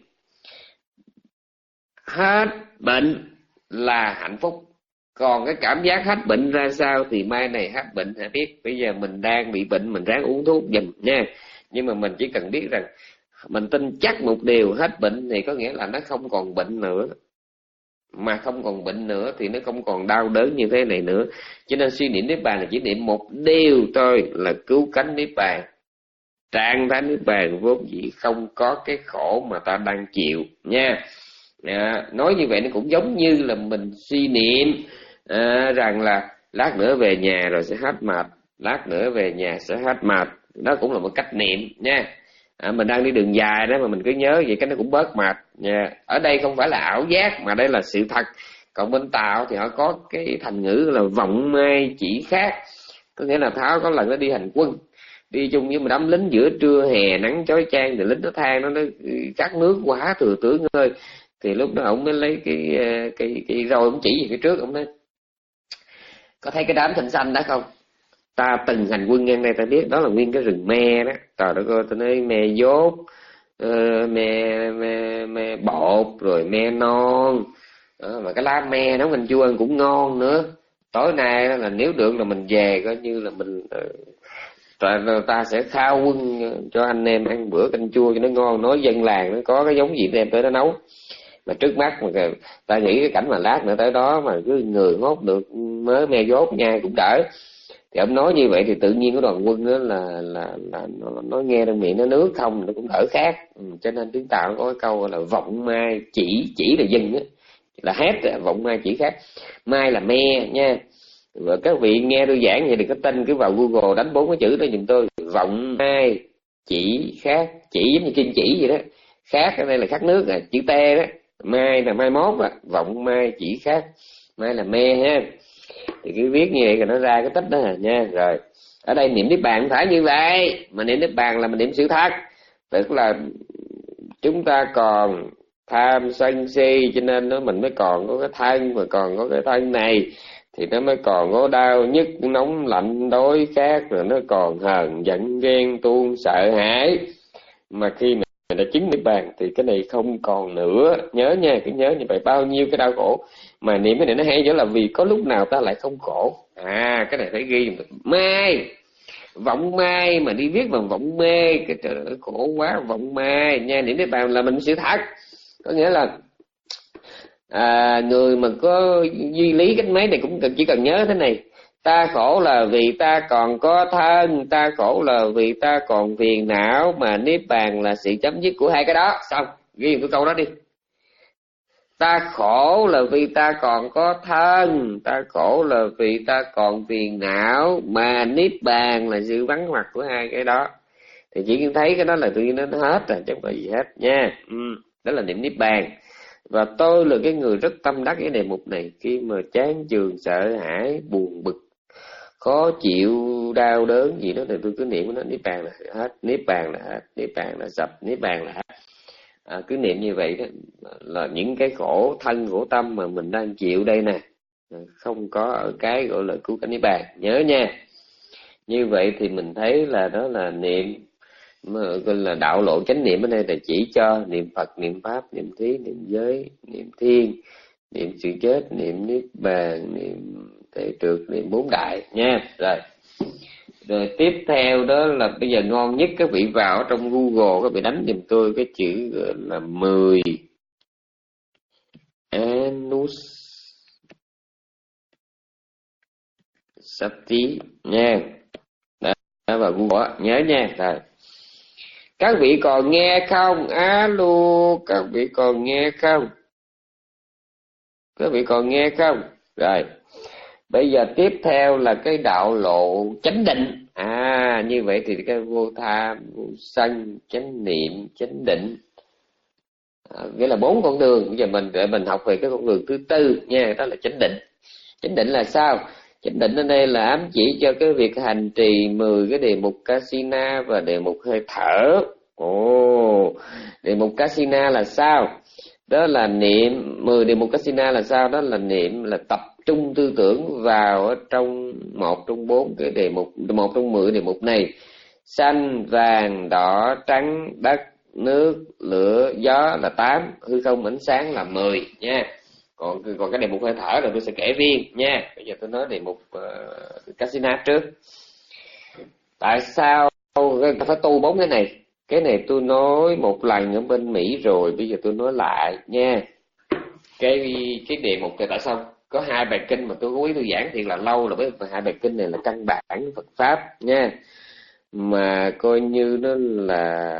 hết bệnh là hạnh phúc. Còn cái cảm giác hết bệnh ra sao thì mai này hết bệnh hãy biết. Bây giờ mình đang bị bệnh, mình ráng uống thuốc giùm nha. Nhưng mà mình chỉ cần biết rằng mình tin chắc một điều, hết bệnh thì có nghĩa là nó không còn bệnh nữa. Mà không còn bệnh nữa thì nó không còn đau đớn như thế này nữa. Cho nên suy niệm Niết Bàn là chỉ niệm một điều thôi, là cứu cánh Niết Bàn. Trạng thái Niết Bàn vốn dĩ không có cái khổ mà ta đang chịu nha. À, nói như vậy nó cũng giống như là mình suy niệm à, rằng là lát nữa về nhà rồi sẽ hết mệt, lát nữa về nhà sẽ hết mệt. Đó cũng là một cách niệm nha. À, mình đang đi đường dài đó mà mình cứ nhớ vậy cái nó cũng bớt mệt nha. Ở đây không phải là ảo giác mà đây là sự thật. Còn bên Tàu thì họ có cái thành ngữ là vọng mai chỉ khác. Có nghĩa là Tháo có lần nó đi hành quân, đi chung với một đám lính giữa trưa hè nắng chói chang, thì lính nó than nó nó khát nước quá thừa tướng ơi. Thì lúc đó ông mới lấy cái cái cái roi ông chỉ về phía trước, ông nói có thấy cái đám xanh xanh đó không, ta từng hành quân ngang đây ta biết đó là nguyên cái rừng me đó. Trời đất ơi, tôi nói me dốt, uh, me me me bột rồi me non, uh, mà cái lá me nấu canh chua ăn cũng ngon nữa. Tối nay là nếu được là mình về coi như là mình uh, ta, ta sẽ khao quân cho anh em ăn bữa canh chua cho nó ngon. Nói dân làng nó có cái giống gì đem tới nó nấu. Mà trước mắt mà ta nghĩ cái cảnh mà lát nữa tới đó mà cứ người hốt được mớ me dốt nhai cũng đỡ. Thì ông nói như vậy thì tự nhiên cái đoàn quân đó là là là nó, nó nghe trong miệng nó nước không nó cũng đỡ khác. Ừ, cho nên tiếng Tàu nó có cái câu là vọng mai chỉ, chỉ là dân á, là hát, vọng mai chỉ khác. Mai là me nha. Và các vị nghe tôi giảng vậy thì có tin cứ vào Google đánh bốn cái chữ đó giùm tôi, vọng mai chỉ khác. Chỉ giống như kim chỉ vậy đó, khác ở đây là khát nước, à, chữ T đó, mai là mai mốt, à, vọng mai chỉ khác, mai là me ha. Thì cứ viết như vậy rồi nó ra cái tích đó à, nha. Rồi ở đây niệm Niết Bàn không phải như vậy, mà niệm Niết Bàn là mình niệm sự thật. Tức là chúng ta còn tham sân si, cho nên nó mình mới còn có cái thân, mà còn có cái thân này thì nó mới còn có đau nhức nóng lạnh đối khác, rồi nó còn hờn giận ghen tuông sợ hãi. Mà khi mình đã chứng Niết Bàn thì cái này không còn nữa. Nhớ nha, cứ nhớ như vậy. Bao nhiêu cái đau khổ mà niệm cái này nó hay chỗ là vì có lúc nào ta lại không khổ. À cái này phải ghi mai, vọng mai mà đi viết bằng vọng mê, cái trời ơi, khổ quá. Vọng mai nha, niệm Niết Bàn là mình sự thật. Có nghĩa là à, người mà có duy lý cách mấy này cũng chỉ cần nhớ thế này: ta khổ là vì ta còn có thân, ta khổ là vì ta còn phiền não, mà Niết Bàn là sự chấm dứt của hai cái đó. Xong, ghi cái câu đó đi. Ta khổ là vì ta còn có thân, ta khổ là vì ta còn phiền não, mà Niết Bàn là sự vắng mặt của hai cái đó. Thì chỉ cần thấy cái đó là tự nhiên nó hết rồi, chứ không có gì hết nha. Ừ, đó là niệm Niết Bàn. Và tôi là cái người rất tâm đắc cái đề mục này. Khi mà chán chường, sợ hãi, buồn bực, khó chịu, đau đớn gì đó thì tôi cứ niệm nó Niết Bàn là hết, Niết Bàn là hết, Niết Bàn là sạch, Niết Bàn là hết. À, cứ niệm như vậy đó là những cái khổ thân khổ tâm mà mình đang chịu đây nè không có ở cái gọi là cứu cánh Niết Bàn. Nhớ nha. Như vậy thì mình thấy là đó là niệm mà gọi là đạo lộ chánh niệm. Ở đây là chỉ cho niệm Phật, niệm Pháp, niệm Thí, niệm Giới, niệm Thiên, niệm sự chết, niệm Niết Bàn, niệm Tề Trượt, niệm bốn đại nha. Rồi rồi tiếp theo đó là bây giờ ngon nhất các vị vào ở trong Google, các vị đánh giùm tôi cái chữ gọi là mười Anussati nha. Đó, đó vào Google nhớ nha. Rồi các vị còn nghe không? Alo, các vị còn nghe không? Các vị còn nghe không? Rồi bây giờ tiếp theo là cái đạo lộ chánh định. À như vậy thì cái vô tham, vô sân, chánh niệm, chánh định, à, nghĩa là bốn con đường. Bây giờ mình để mình học về cái con đường thứ tư nha, đó là chánh định. Chánh định là sao? Chánh định ở đây là ám chỉ cho cái việc hành trì mười cái đề mục Kasina và đề mục hơi thở. Ồ, đề mục Kasina là sao? Đó là niệm mười đề mục Kasina là sao? Đó là niệm là tập trung tư tưởng vào ở trong một trong bốn cái đề mục, một trong mười đề mục này: xanh, vàng, đỏ, trắng, đất, nước, lửa, gió là tám, hư không, ánh sáng là mười nha. Còn còn cái đề mục hơi thở là tôi sẽ kể riêng nha. Bây giờ tôi nói đề mục uh, Kasina trước. Tại sao phải tu bốn cái này? Cái này tôi nói một lần ở bên Mỹ rồi, bây giờ tôi nói lại nha. Cái cái đề mục này tại sao có hai bài kinh mà tôi cố ý tôi giảng thiệt là lâu, là bởi hai bài kinh này là căn bản Phật pháp nha. Mà coi như nó là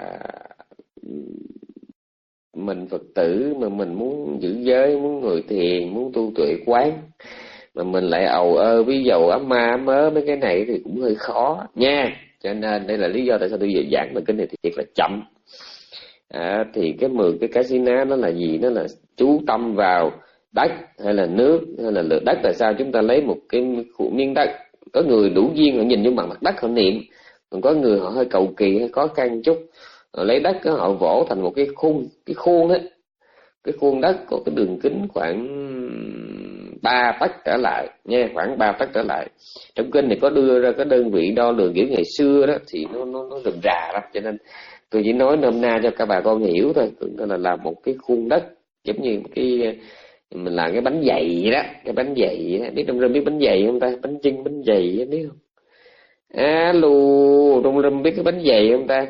mình Phật tử mà mình muốn giữ giới, muốn người thiền, muốn tu tuệ quán, mà mình lại ầu ơ ví dầu ấm ma ấm mớ mấy cái này thì cũng hơi khó nha. Cho nên đây là lý do tại sao tôi giảng bài kinh này thì thiệt là chậm. À, thì cái mười cái Kasina nó là gì? Nó là chú tâm vào đất hay là nước hay là lửa. Đất là sao? Chúng ta lấy một cái miếng đất Có người đủ duyên họ nhìn vô bằng mặt đất họ niệm, còn có người họ hơi cầu kỳ hay khó khăn chút, họ lấy đất họ vỗ thành một cái khuôn, cái khuôn ấy, cái khuôn đất có cái đường kính khoảng ba tấc trở lại nha, khoảng ba tấc trở lại. Trong kinh này có đưa ra cái đơn vị đo lường kiểu ngày xưa đó thì nó nó nó rườm rà lắm, cho nên tôi chỉ nói nôm na cho các bà con hiểu thôi. Tức là làm một cái khuôn đất giống như cái mình làm cái bánh dày vậy đó, cái bánh dày vậy đó. Biết trong rơm biết bánh dày không ta? Bánh chưng bánh dày biết không? Alo, trong rơm biết cái bánh dày không ta?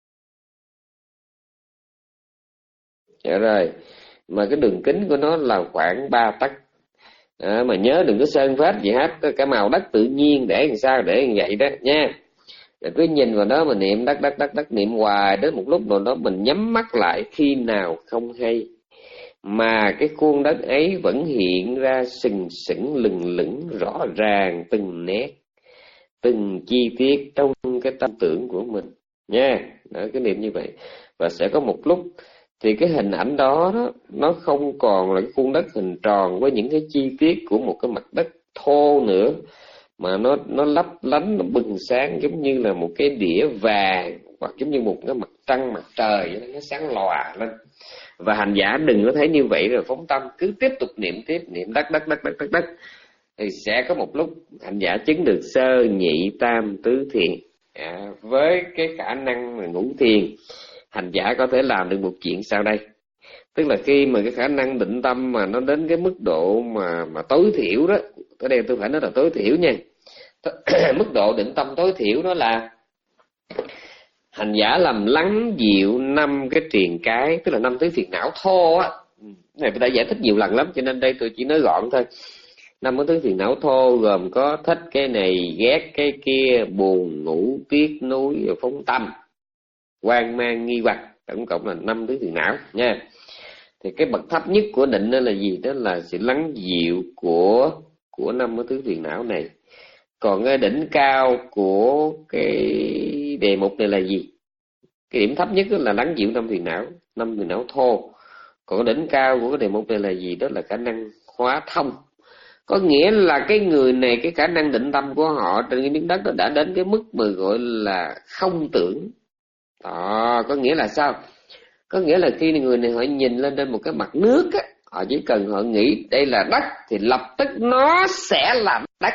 Dạ rồi, mà cái đường kính của nó là khoảng ba tấc. À, mà nhớ đừng có sơn phết gì hết, cái màu đất tự nhiên để làm sao để như vậy đó nha. Rồi cứ nhìn vào đó mà niệm đất đất đất đất niệm hoài, đến một lúc nào đó mình nhắm mắt lại khi nào không hay, mà cái khuôn đất ấy vẫn hiện ra sừng sững lừng lững rõ ràng từng nét, từng chi tiết trong cái tâm tưởng của mình nha. Đó, cái niệm như vậy và sẽ có một lúc thì cái hình ảnh đó, đó nó không còn là cái khuôn đất hình tròn với những cái chi tiết của một cái mặt đất thô nữa, mà nó nó lấp lánh, nó bừng sáng giống như là một cái đĩa vàng, hoặc giống như một cái mặt trăng mặt trời vậy, nó sáng lòa lên. Và hành giả đừng có thấy như vậy rồi phóng tâm, cứ tiếp tục niệm tiếp, niệm đất đất đất đất đất đất thì sẽ có một lúc hành giả chứng được sơ nhị tam tứ thiền. À, với cái khả năng ngũ thiền, hành giả có thể làm được một chuyện sau đây. Tức là khi mà cái khả năng định tâm mà nó đến cái mức độ mà mà tối thiểu đó, ở đây tôi phải nói là tối thiểu nha. Mức độ định tâm tối thiểu đó là hành giả làm lắng dịu năm cái triền cái, tức là năm thứ phiền não thô á. Này tôi đã giải thích nhiều lần lắm, cho nên đây tôi chỉ nói gọn thôi. Năm cái thứ phiền não thô gồm có thích cái này, ghét cái kia, buồn ngủ, tiếc nuối, phóng tâm, hoang mang, nghi hoặc, tổng cộng là năm thứ phiền não nha. Thì cái bậc thấp nhất của định đó là gì? Đó là sự lắng dịu của của năm cái thứ phiền não này. Còn cái đỉnh cao của cái đề mục này là gì? Cái điểm thấp nhất là lắng dịu năm phiền não, năm phiền não thô. Còn cái đỉnh cao của cái đề mục này là gì? Đó là khả năng hóa thông. Có nghĩa là cái người này, cái khả năng định tâm của họ trên cái miếng đất đó đã đến cái mức mà gọi là không tưởng. Đó, có nghĩa là sao? Có nghĩa là khi người này họ nhìn lên trên một cái mặt nước á, họ chỉ cần họ nghĩ đây là đất thì lập tức nó sẽ là đất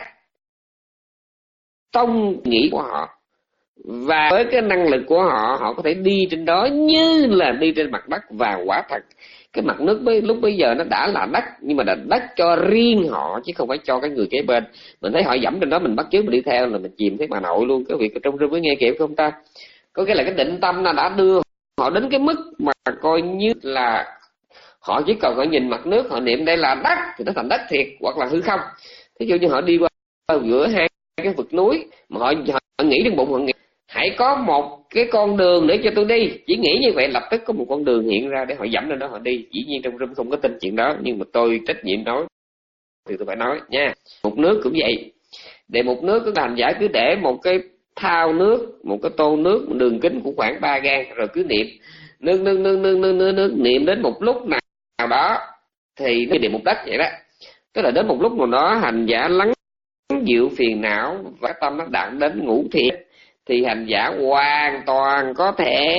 trong nghĩ của họ. Và với cái năng lực của họ, họ có thể đi trên đó như là đi trên mặt đất. Và quả thật cái mặt nước với lúc bây giờ nó đã là đất, nhưng mà là đất cho riêng họ chứ không phải cho cái người kế bên. Mình thấy họ dẫm trên đó, mình bắt chước mình đi theo là mình chìm thấy bà nội luôn. Cái việc trong rừng với nghe kịp không ta? Có nghĩa là cái định tâm nó đã đưa họ đến cái mức mà coi như là họ chỉ cần họ nhìn mặt nước, họ niệm đây là đất thì nó thành đất thiệt, hoặc là hư không. Thí dụ như họ đi qua giữa hai cái vực núi mà họ, họ nghĩ trong bụng họ nghĩ hãy có một cái con đường để cho tôi đi, chỉ nghĩ như vậy lập tức có một con đường hiện ra để họ dẫm lên đó họ đi. Dĩ nhiên trong room không có tin chuyện đó, nhưng mà tôi trách nhiệm nói thì tôi phải nói nha. Một nước cũng vậy, để một nước cứ hành giả cứ để một cái thao nước, một cái tô nước đường kính cũng khoảng ba gang, rồi cứ niệm nước nước nước nước nước nước nước niệm đến một lúc nào đó thì nó niệm một đất vậy đó. Tức là đến một lúc nào đó hành giả lắng dịu phiền não và tâm nó đạt đến ngũ thiền thì hành giả hoàn toàn có thể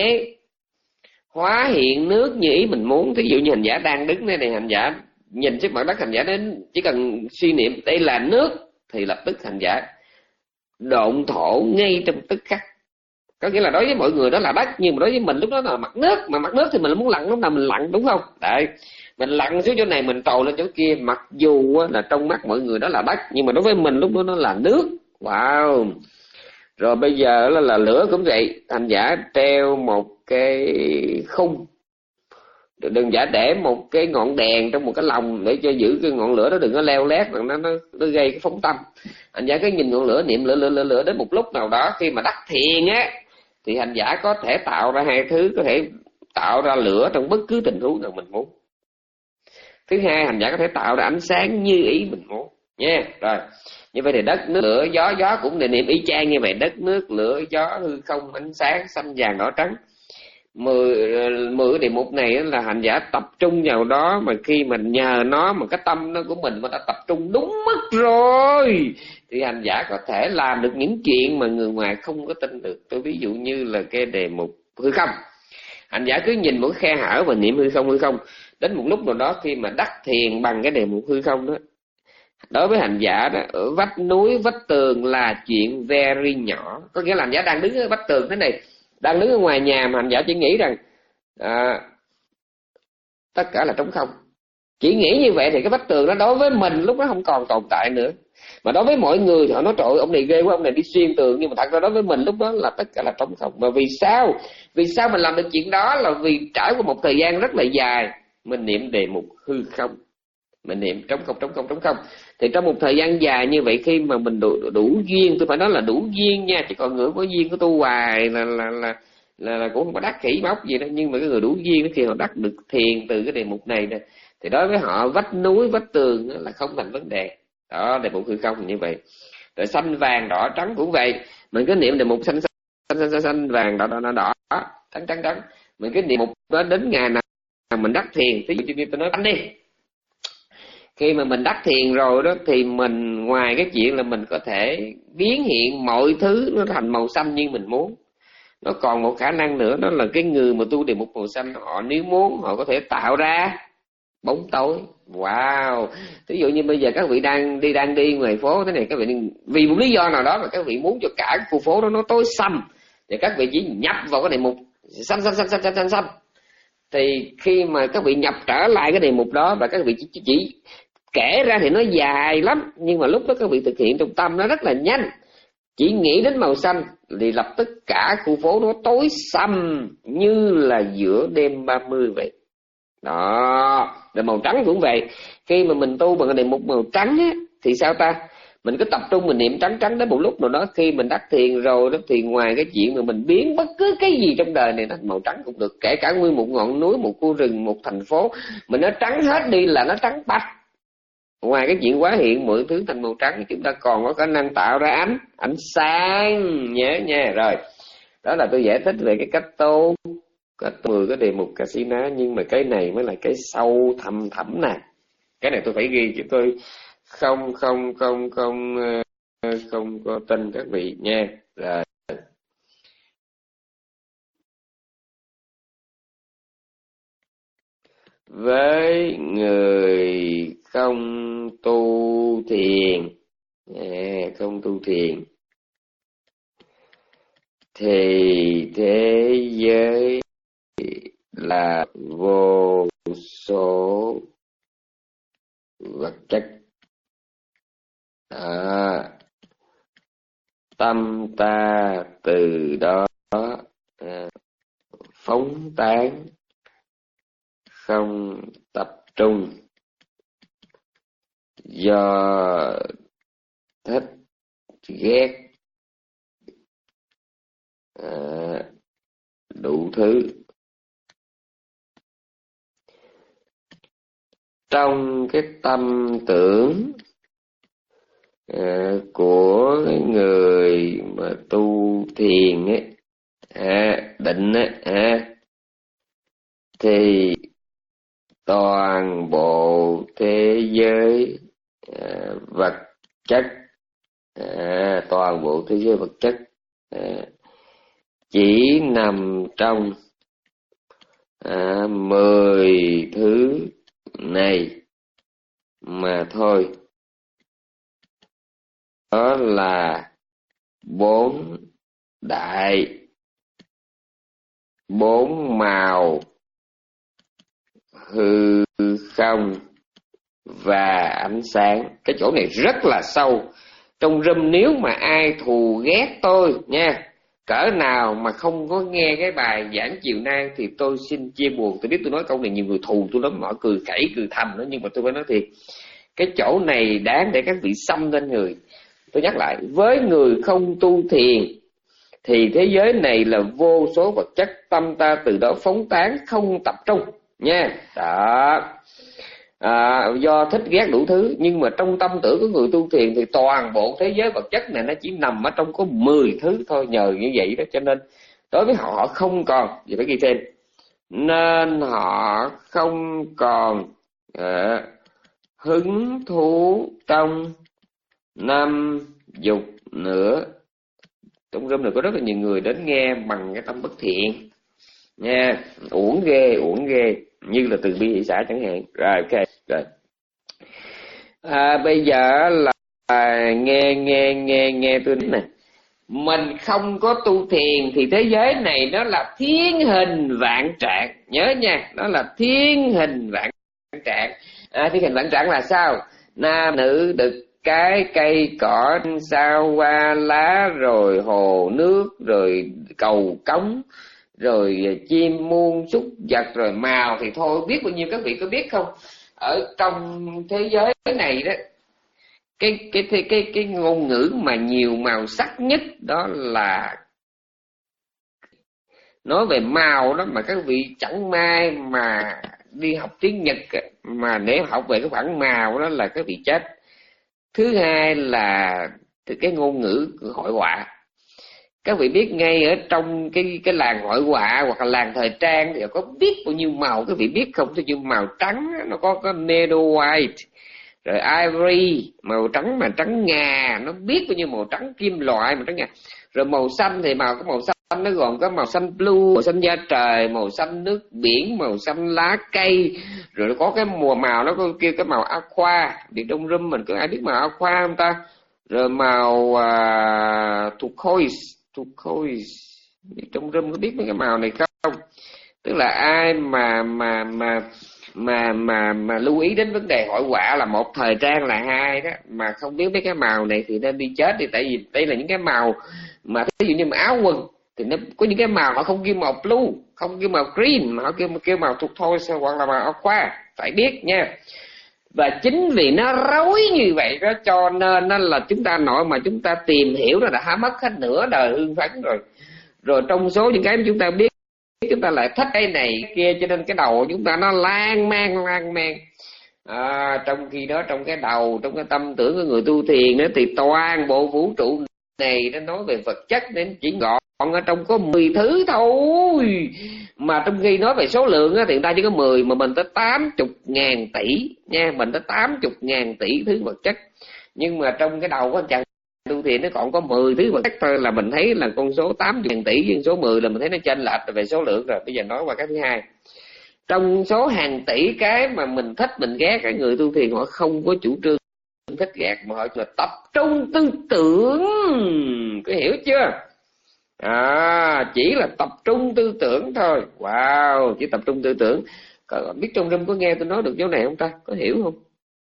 hóa hiện nước như ý mình muốn. Thí dụ như hành giả đang đứng đây này, hành giả nhìn trước mặt đất, hành giả đến chỉ cần suy niệm đây là nước thì lập tức hành giả độn thổ ngay trong tức khắc. Có nghĩa là đối với mọi người đó là đất, nhưng mà đối với mình lúc đó là mặt nước. Mà mặt nước thì mình muốn lặn lúc nào mình lặn, đúng không? Đấy, mình lặn xuống chỗ này mình trồi lên chỗ kia, mặc dù là trong mắt mọi người đó là đất, nhưng mà đối với mình lúc đó nó là nước. Wow. Rồi bây giờ là, là lửa cũng vậy, hành giả treo một cái khung, đừng giả để một cái ngọn đèn trong một cái lồng để cho giữ cái ngọn lửa đó đừng có leo lét, nó nó nó gây cái phóng tâm. Hành giả cứ nhìn ngọn lửa niệm lửa lửa lửa lửa đến một lúc nào đó khi mà đắc thiền á thì hành giả có thể tạo ra hai thứ, có thể tạo ra lửa trong bất cứ tình huống nào mình muốn. Thứ hai, hành giả có thể tạo ra ánh sáng như ý mình muốn nha. Rồi như vậy thì đất nước lửa gió, gió cũng để niệm y chang như vậy, đất nước lửa gió hư không ánh sáng xanh vàng đỏ trắng. mười mười cái đề mục này là hành giả tập trung vào đó, mà khi mình nhờ nó mà cái tâm nó của mình mà đã tập trung đúng mức rồi thì hành giả có thể làm được những chuyện mà người ngoài không có tin được. Tôi ví dụ như là cái đề mục hư không, hành giả cứ nhìn một cái khe hở và niệm hư không hư không, đến một lúc nào đó khi mà đắc thiền bằng cái đề mục hư không đó, đối với hành giả đó, ở vách núi vách tường là chuyện very nhỏ. Có nghĩa là hành giả đang đứng ở vách tường thế này, đang đứng ở ngoài nhà mà hành giả chỉ nghĩ rằng à, tất cả là trống không. Chỉ nghĩ như vậy thì cái vách tường đó đối với mình lúc đó không còn tồn tại nữa. Mà đối với mọi người thì họ nói trời ơi, ông này ghê quá, ông này đi xuyên tường. Nhưng mà thật ra đối với mình lúc đó là tất cả là trống không. Mà vì sao? Vì sao mình làm được chuyện đó? Là vì trải qua một thời gian rất là dài mình niệm đề mục hư không, mình niệm trống không trống không trống không. Thì trong một thời gian dài như vậy, khi mà mình đủ, đủ duyên, tôi phải nói là đủ duyên nha, chỉ còn người có duyên của tu hoài là là là là, là cũng không có đắc khỉ móc gì đó. Nhưng mà cái người đủ duyên khi họ đắc được thiền từ cái đề mục này nè, thì đối với họ vách núi vách tường là không thành vấn đề. Đó, đề mục hư không như vậy. Rồi xanh vàng đỏ trắng cũng vậy, mình cứ niệm đề mục xanh xanh xanh, xanh, xanh vàng đỏ đỏ đỏ, đỏ trắng trắng trắng, mình cứ niệm mục đó đến ngày nào mình đắc thiền. Ví dụ như tôi nói anh đi, khi mà mình đắc thiền rồi đó thì mình ngoài cái chuyện là mình có thể biến hiện mọi thứ nó thành màu xanh như mình muốn, nó còn một khả năng nữa, đó là cái người mà tu đề mục màu xanh, họ nếu muốn họ có thể tạo ra bóng tối. Wow. Ví dụ như bây giờ các vị đang đi đang đi ngoài phố thế này, các vị vì một lý do nào đó mà các vị muốn cho cả cái khu phố đó nó tối xăm, thì các vị chỉ nhập vào cái đề mục xanh xanh xanh xanh xanh xanh xanh. Thì khi mà các vị nhập trở lại cái đề mục đó và các vị chỉ, chỉ, chỉ kể ra thì nó dài lắm, nhưng mà lúc đó các vị thực hiện trong tâm nó rất là nhanh. Chỉ nghĩ đến màu xanh thì lập tức cả khu phố nó tối xăm như là giữa đêm ba mươi vậy. Đó, rồi màu trắng cũng vậy. Khi mà mình tu bằng cái đề mục màu trắng á, thì sao ta? Mình cứ tập trung mình niệm trắng trắng đến một lúc nào đó khi mình đắc thiền rồi đó, thì ngoài cái chuyện mà mình biến bất cứ cái gì trong đời này thành màu trắng cũng được, kể cả nguyên một ngọn núi, một khu rừng, một thành phố, mình nó trắng hết đi là nó trắng bạch. Ngoài cái chuyện quá hiện mọi thứ thành màu trắng, chúng ta còn có khả năng tạo ra ánh ánh sáng, nhớ nha. Rồi đó là tôi giải thích về cái cách tu, có mười cái đề mục Kasina, nhưng mà cái này mới là cái sâu thầm thẳm nè. Cái này tôi phải ghi chứ tôi không không không không không có tin các vị nha. Rồi với người không tu thiền, à, không tu thiền thì thế giới là vô số vật chất. À, tâm ta từ đó à, phóng tán, không tập trung, do thích ghét à, đủ thứ. Trong cái tâm tưởng à, của người mà tu thiền ấy, à, định ấy, à, thì toàn bộ thế giới à, vật chất, à, toàn bộ thế giới vật chất à, chỉ nằm trong à, mười thứ này mà thôi. Đó là bốn đại, bốn màu hư không và ánh sáng. Cái chỗ này rất là sâu. Trong room nếu mà ai thù ghét tôi nha, cỡ nào mà không có nghe cái bài giảng chiều nay thì tôi xin chia buồn. Tôi biết tôi nói câu này nhiều người thù tôi lắm, họ cười khẩy cười thầm đó, nhưng mà tôi phải nói thiệt, cái chỗ này đáng để các vị xăm lên người. Tôi nhắc lại, với người không tu thiền thì thế giới này là vô số vật chất, tâm ta từ đó phóng tán, không tập trung nha. Đó. À, do thích ghét đủ thứ, nhưng mà trong tâm tưởng của người tu thiền thì toàn bộ thế giới vật chất này nó chỉ nằm ở trong có mười thứ thôi. Nhờ như vậy đó cho nên Đối với họ, họ không còn, vì phải ghi thêm, nên họ không còn uh, hứng thú trong năm dục nữa. Trong room này có rất là nhiều người đến nghe bằng cái tâm bất thiện nha, uổng ghê, uổng ghê, như là từ bi hỷ xã chẳng hạn. Rồi ok, rồi à, bây giờ là à, nghe nghe nghe nghe tôi nói nè, mình không có tu thiền thì thế giới này nó là thiên hình vạn trạng, nhớ nha, nó là thiên hình vạn trạng. À, thiên hình vạn trạng là sao? Nam nữ đực cái, cây cỏ, sao hoa lá, rồi hồ nước, rồi cầu cống, rồi chim muôn súc vật, rồi màu thì thôi biết bao nhiêu. Các vị có biết không, ở trong thế giới này đó, cái cái cái cái cái ngôn ngữ mà nhiều màu sắc nhất đó là nói về màu đó, mà các vị chẳng may mà đi học tiếng Nhật mà nếu học về cái khoảng màu đó là các vị chết. Thứ hai là cái ngôn ngữ hội họa. Các vị biết ngay ở trong cái cái làng hội họa hoặc là làng thời trang thì có biết bao nhiêu màu, các vị biết không? Ví dụ màu trắng nó có có nero white, rồi ivory màu trắng mà trắng ngà, nó biết bao nhiêu màu trắng kim loại, màu trắng ngà. Rồi màu xanh thì màu có màu xanh nó gồm có màu xanh blue, màu xanh da trời, màu xanh nước biển, màu xanh lá cây, rồi nó có cái mùa màu nó có kêu cái màu aqua. Thì trong room mình có ai biết màu aqua không ta? Rồi màu uh, turquoise, turquoise trong room có biết mấy cái màu này không? Tức là ai mà mà mà mà mà mà lưu ý đến vấn đề hội họa là một, thời trang là hai đó, mà không biết mấy cái màu này thì nên đi chết đi. Tại vì đây là những cái màu mà ví dụ như mà áo quần thì nó có những cái màu họ không kêu màu blue, không kêu màu green, mà họ kêu kêu màu thuộc thôi hoặc là màu aqua, phải biết nha. Và chính vì nó rối như vậy đó cho nên nó là chúng ta nội mà chúng ta tìm hiểu nó đã mất hết nửa đời hương phấn rồi. Rồi trong số những cái chúng ta biết, chúng ta lại thích cái này kia, cho nên cái đầu chúng ta nó lan man lan man. À, trong khi đó trong cái đầu, trong cái tâm tưởng của người tu thiền đó, thì toàn bộ vũ trụ này nó nói về vật chất nên chỉ gọn ở trong có mười thứ thôi. Mà trong khi nói về số lượng á, thì người ta chỉ có mười, mà mình tới tám chục ngàn tỷ nha, mình tới tám chục ngàn tỷ thứ vật chất. Nhưng mà trong cái đầu của anh chàng tu thiền nó còn có mười thứ vật chất thôi, là mình thấy là con số tám ngàn tỷ với số mười là mình thấy nó chênh lệch về số lượng rồi. Bây giờ nói qua cái thứ hai. Trong số hàng tỷ cái mà mình thích mình ghét, cái người tu thiền họ không có chủ trương thích ghét, mà họ là tập trung tư tưởng, có hiểu chưa? À, chỉ là tập trung tư tưởng thôi. Wow, chỉ tập trung tư tưởng. Có biết trong room có nghe tôi nói được chỗ này không ta? Có hiểu không?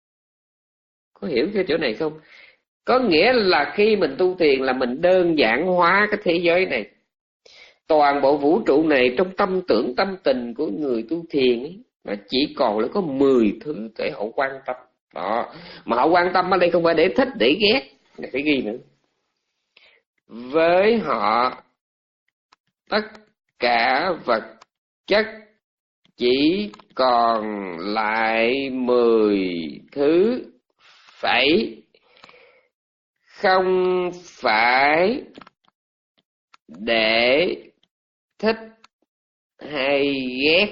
Có hiểu cái chỗ này không? Có nghĩa là khi mình tu thiền là mình đơn giản hóa cái thế giới này. Toàn bộ vũ trụ này trong tâm tưởng tâm tình của người tu thiền ấy, nó chỉ còn là có mười thứ để họ quan tâm. Đó. Mà họ quan tâm ở đây không phải để thích, để ghét, phải ghi nữa. Với họ tất cả vật chất chỉ còn lại mười thứ, phải không phải để thích hay ghét,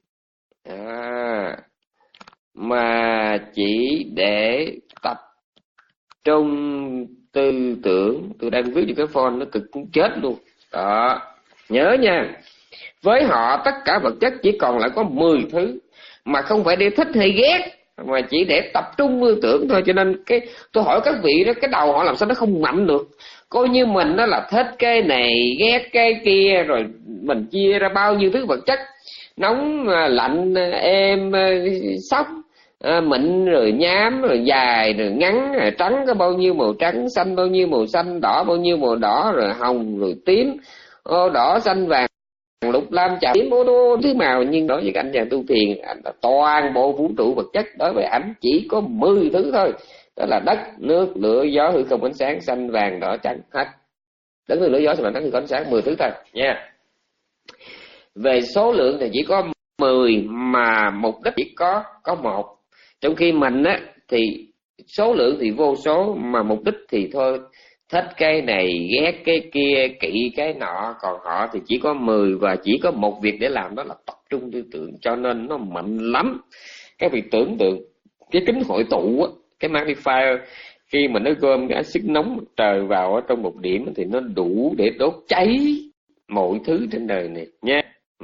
à, mà chỉ để tập trung tư tưởng. Tôi đang viết những cái phone nó cực cũng chết luôn đó, nhớ nha. Với họ tất cả vật chất chỉ còn lại có mười thứ, mà không phải để thích hay ghét, mà chỉ để tập trung tư tưởng thôi. Cho nên cái tôi hỏi các vị đó, cái đầu họ làm sao nó không mạnh được? Coi như mình đó là thích cái này ghét cái kia, rồi mình chia ra bao nhiêu thứ vật chất, nóng lạnh êm sóc, à, mịn rồi nhám rồi dài rồi ngắn, rồi trắng có bao nhiêu màu trắng, xanh bao nhiêu màu xanh, đỏ bao nhiêu màu đỏ, rồi hồng rồi tím, ô, đỏ xanh vàng lục lam chạm tím ô đô thứ màu. Nhưng đối với anh chàng tu thiền, anh là toàn bộ vũ trụ vật chất đối với ảnh chỉ có mười thứ thôi. Đó là đất, nước, lửa, gió, hư không, ánh sáng, xanh, vàng, đỏ, trắng, hết. Đất, nước, lửa, gió, xanh, vàng, trắng, hư không, ánh sáng, mười thứ thôi nha. Về số lượng thì chỉ có mười, mà mục đích chỉ có có một. Trong khi mình á thì số lượng thì vô số, mà mục đích thì thôi thích cái này, ghét cái kia, kỵ cái nọ. Còn họ thì chỉ có mười và chỉ có một việc để làm, đó là tập trung tư tưởng, cho nên nó mạnh lắm. Cái việc tưởng tượng, cái kính hội tụ á, cái magnifier, khi mà nó gom cái axit nóng trời vào ở trong một điểm thì nó đủ để đốt cháy mọi thứ trên đời này nha. Ừ.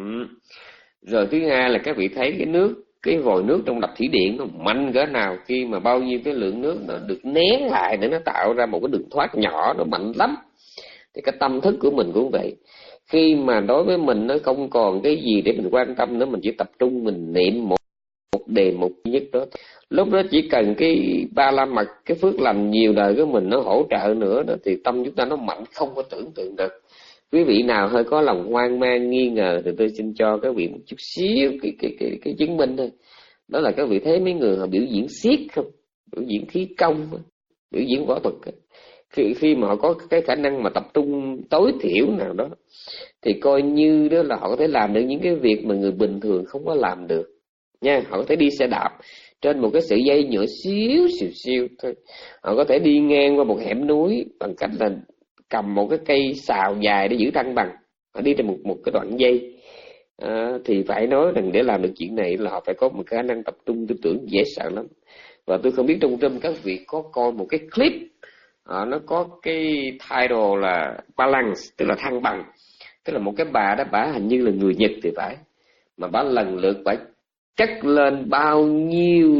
Rồi thứ hai là các vị thấy cái nước, cái vòi nước trong đập thủy điện nó mạnh cỡ nào, khi mà bao nhiêu cái lượng nước nó được nén lại để nó tạo ra một cái đường thoát nhỏ, nó mạnh lắm. Thì cái tâm thức của mình cũng vậy. Khi mà đối với mình nó không còn cái gì để mình quan tâm nữa, mình chỉ tập trung mình niệm một, một đề mục nhất đó, lúc đó chỉ cần cái ba la mật, cái phước lành nhiều đời của mình nó hỗ trợ nữa đó, thì tâm chúng ta nó mạnh không có tưởng tượng được. Quý vị nào hơi có lòng hoang mang nghi ngờ thì tôi xin cho các vị một chút xíu cái cái cái cái chứng minh thôi. Đó là các vị thấy mấy người họ biểu diễn xiết không, biểu diễn khí công, biểu diễn võ thuật, khi khi mà họ có cái khả năng mà tập trung tối thiểu nào đó thì coi như đó là họ có thể làm được những cái việc mà người bình thường không có làm được nha. Họ có thể đi xe đạp trên một cái sợi dây nhỏ xíu xìu xiu thôi, họ có thể đi ngang qua một hẻm núi bằng cách là cầm một cái cây sào dài để giữ thăng bằng, họ đi trên một một cái đoạn dây. À, thì phải nói rằng để làm được chuyện này là họ phải có một khả năng tập trung tư tưởng dễ sợ lắm. Và tôi không biết trong trong các vị có coi một cái clip, à, nó có cái title là balance, tức là thăng bằng. Tức là một cái bà đó, bà hình như là người Nhật thì phải, mà bà lần lượt bà chất lên bao nhiêu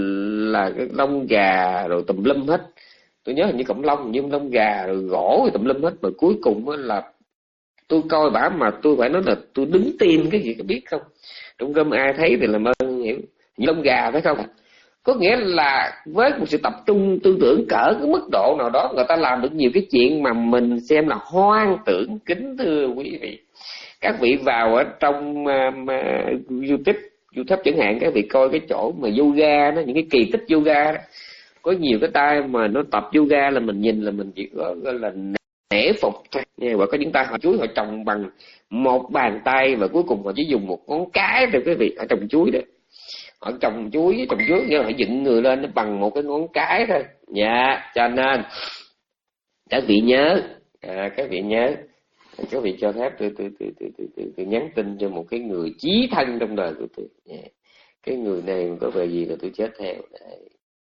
là cái lông gà rồi tùm lum hết. Tôi nhớ hình như cổng lông, nhưng lông gà rồi gỗ rồi tùm lum hết. Mà cuối cùng là tôi coi bả mà tôi phải nói là tôi đứng tim cái gì có biết không. Trong râm ai thấy thì làm ơn hiểu, lông gà phải không? Có nghĩa là với một sự tập trung tư tưởng cỡ cái mức độ nào đó, người ta làm được nhiều cái chuyện mà mình xem là hoang tưởng. Kính thưa quý vị, các vị vào ở trong uh, YouTube YouTube chẳng hạn, các vị coi cái chỗ mà yoga đó, những cái kỳ tích yoga đó, có nhiều cái tay mà nó tập yoga là mình nhìn là mình chỉ có gọi là nể phục thôi nha. Và có những tay họ chuối họ trồng bằng một bàn tay, và cuối cùng họ chỉ dùng một ngón cái thôi quý vị. Họ trồng chuối đó, họ trồng chuối trồng chuối nhưng họ dựng người lên nó bằng một cái ngón cái thôi. Dạ, cho nên các vị nhớ, à, các vị nhớ, các vị cho phép tôi tôi tôi tôi tôi, tôi, tôi nhắn tin cho một cái người chí thân trong đời của tôi. Yeah. Cái người này có về gì là tôi chết theo. Đấy.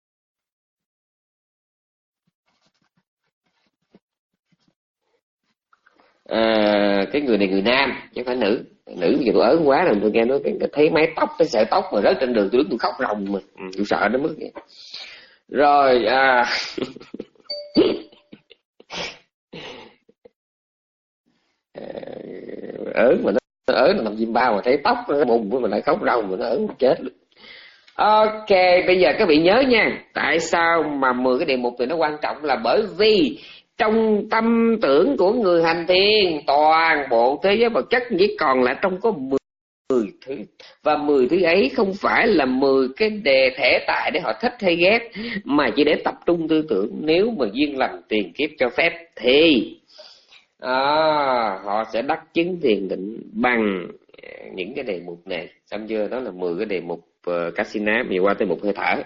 À, cái người này người nam chứ không phải nữ. Nữ bây giờ tôi ớn quá rồi, tôi nghe nói cái, cái thấy mái tóc, cái sợi tóc mà rớt trên đường, tôi đứng tôi khóc ròng mà. Ừ, tôi sợ nó mất vậy. Rồi à ớn mà nó ớn là làm chim bao mà thấy tóc nó bùng mà lại khóc ròng mà nó ớn chết luôn. Ok, bây giờ các vị nhớ nha, tại sao mà mười cái đề mục thì nó quan trọng là bởi vì trong tâm tưởng của người hành thiền, toàn bộ thế giới vật chất chỉ còn lại trong có mười thứ. Và mười thứ ấy không phải là mười cái đề thể tại để họ thích hay ghét, mà chỉ để tập trung tư tưởng. Nếu mà duyên lành tiền kiếp cho phép thì à, họ sẽ đắc chứng thiền định bằng những cái đề mục này. Xong chưa? Đó là mười cái đề mục uh, Kasina. Mình qua tới mục hơi thở.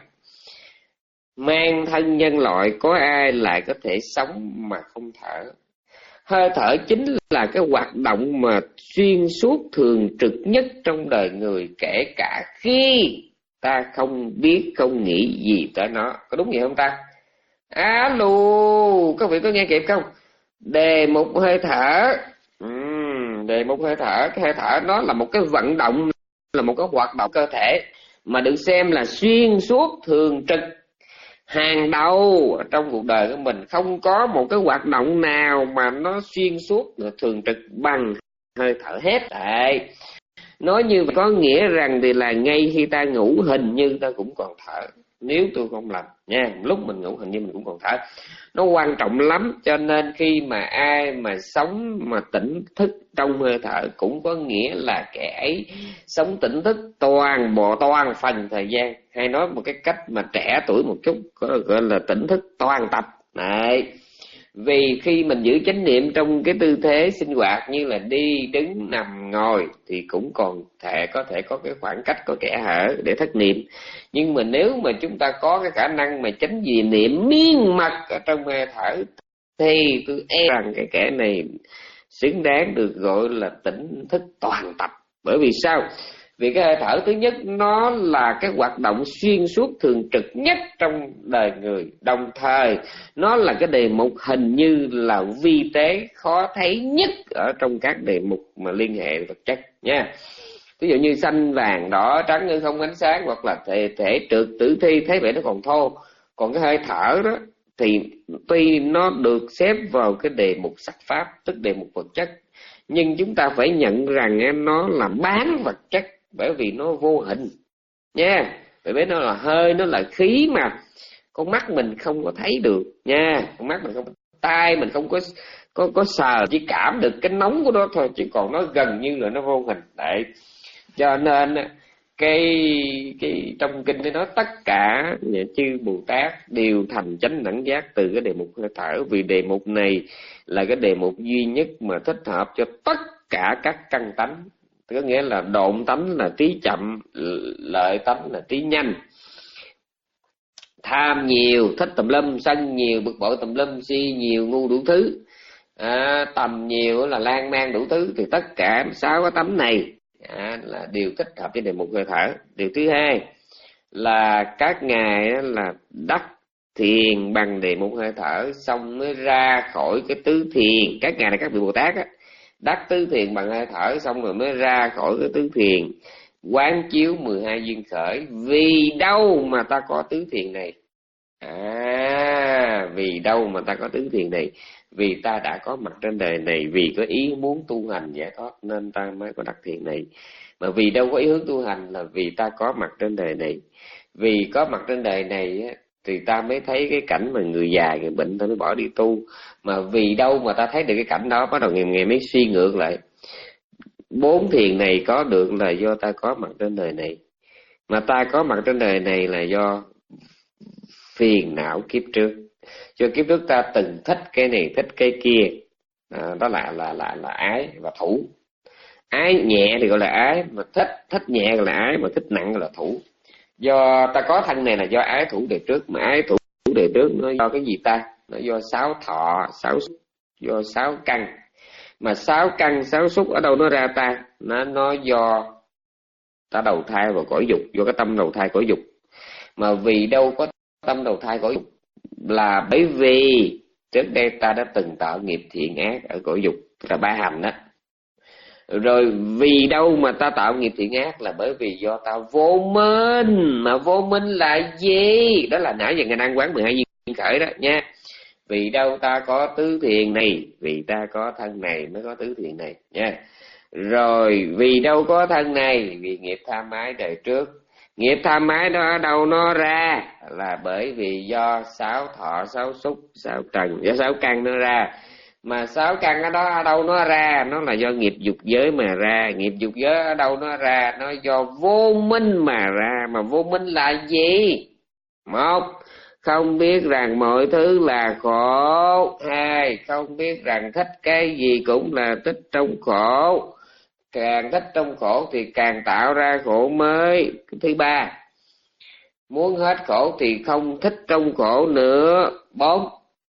Mang thân nhân loại có ai lại có thể sống mà không thở? Hơi thở chính là cái hoạt động mà xuyên suốt thường trực nhất trong đời người, kể cả khi ta không biết, không nghĩ gì tới nó. Có đúng vậy không ta? Alo, các vị có nghe kịp không? Đề mục hơi thở. uhm, Đề mục hơi thở. Cái hơi thở nó là một cái vận động, là một cái hoạt động cơ thể mà được xem là xuyên suốt thường trực hàng đầu trong cuộc đời của mình. Không có một cái hoạt động nào mà nó xuyên suốt thường trực bằng hơi thở hết. Đấy. Nói như vậy có nghĩa rằng thì là ngay khi ta ngủ hình như ta cũng còn thở. Nếu tôi không lầm nha, lúc mình ngủ hình như mình cũng còn thở. Nó quan trọng lắm, cho nên khi mà ai mà sống mà tỉnh thức trong hơi thở cũng có nghĩa là kẻ ấy sống tỉnh thức toàn bộ toàn phần thời gian. Hay nói một cái cách mà trẻ tuổi một chút, gọi là tỉnh thức toàn tập. Đấy. Vì khi mình giữ chánh niệm trong cái tư thế sinh hoạt như là đi, đứng, nằm, ngồi thì cũng còn thể có thể có cái khoảng cách, có kẽ hở để thất niệm. Nhưng mà nếu mà chúng ta có cái khả năng mà chánh gì niệm miên mật ở trong hơi thở thì tôi e rằng cái kẻ này xứng đáng được gọi là tỉnh thức toàn tập. Bởi vì sao? Vì cái hơi thở thứ nhất nó là cái hoạt động xuyên suốt thường trực nhất trong đời người, đồng thời nó là cái đề mục hình như là vi tế khó thấy nhất ở trong các đề mục mà liên hệ vật chất nha. Ví dụ như xanh vàng đỏ trắng như không ánh sáng, hoặc là thể, thể trượt tử thi, thấy vẻ nó còn thô. Còn cái hơi thở đó thì tuy nó được xếp vào cái đề mục sắc pháp, tức đề mục vật chất, nhưng chúng ta phải nhận rằng nó là bán vật chất, bởi vì nó vô hình nha. Bởi vì nó là hơi, nó là khí mà con mắt mình không có thấy được nha. Con mắt mình không, tai mình không có có có sờ, chỉ cảm được cái nóng của nó thôi, chứ còn nó gần như là nó vô hình. Đấy, cho nên cái cái trong kinh nó nói tất cả chư Bồ Tát đều thành chánh đẳng giác từ cái đề mục hơi thở, vì đề mục này là cái đề mục duy nhất mà thích hợp cho tất cả các căn tánh. Có nghĩa là độn tánh là trí chậm, lợi tánh là trí nhanh, tham nhiều thích tùm lum, sân nhiều bực bội tùm lum, si nhiều ngu đủ thứ, à, tầm nhiều là lan man đủ thứ. Thì tất cả sáu cái tấm này à, là đều thích hợp với đề mục hơi thở. Điều thứ hai là các ngài là đắc thiền bằng đề mục hơi thở, xong mới ra khỏi cái tứ thiền. Các ngài là các vị Bồ Tát á, đắc tứ thiền bằng hơi thở xong rồi mới ra khỏi cái tứ thiền, quán chiếu mười hai duyên khởi. Vì đâu mà ta có tứ thiền này? À, vì đâu mà ta có tứ thiền này? Vì ta đã có mặt trên đời này, vì có ý muốn tu hành giải thoát nên ta mới có đắc thiền này. Mà vì đâu có ý hướng tu hành là vì ta có mặt trên đời này. Vì có mặt trên đời này á, thì ta mới thấy cái cảnh mà người già, người bệnh, ta mới bỏ đi tu. Mà vì đâu mà ta thấy được cái cảnh đó, bắt đầu ngày ngày mới suy ngược lại. Bốn thiền này có được là do ta có mặt trên đời này. Mà ta có mặt trên đời này là do phiền não kiếp trước. Cho kiếp trước ta từng thích cái này, thích cái kia. À, đó là, là, là, là ái và thủ. Ái nhẹ thì gọi là ái, mà thích, thích nhẹ gọi là ái, mà thích nặng gọi là thủ. Do ta có thân này là do ái thủ đời trước, mà ái thủ đời trước nó do cái gì ta? Nó do sáu thọ, sáu xúc, do sáu căn. Mà sáu căn, sáu xúc ở đâu nó ra ta? Nó, nó do ta đầu thai vào cõi dục, do cái tâm đầu thai cõi dục. Mà vì đâu có tâm đầu thai cõi dục? Là bởi vì trước đây ta đã từng tạo nghiệp thiện ác ở cõi dục, là ba hành đó. Rồi vì đâu mà ta tạo nghiệp thiện ác? Là bởi vì do ta vô minh. Mà vô minh là gì? Đó là nãy giờ ngài đang quán mười hai duyên khởi đó nha. Vì đâu ta có tứ thiền này? Vì ta có thân này mới có tứ thiền này nha. Rồi vì đâu có thân này? Vì nghiệp tham ái đời trước. Nghiệp tham ái đó ở đâu nó ra? Là bởi vì do sáu thọ, sáu xúc, sáu trần, do sáu căn nó ra. Mà sáu căn ở đó ở đâu nó ra? Nó là do nghiệp dục giới mà ra. Nghiệp dục giới ở đâu nó ra? Nó do vô minh mà ra. Mà vô minh là gì? Một, không biết rằng mọi thứ là khổ. Hai, không biết rằng thích cái gì cũng là thích trong khổ. Càng thích trong khổ thì càng tạo ra khổ mới. Thứ ba, muốn hết khổ thì không thích trong khổ nữa. Bốn,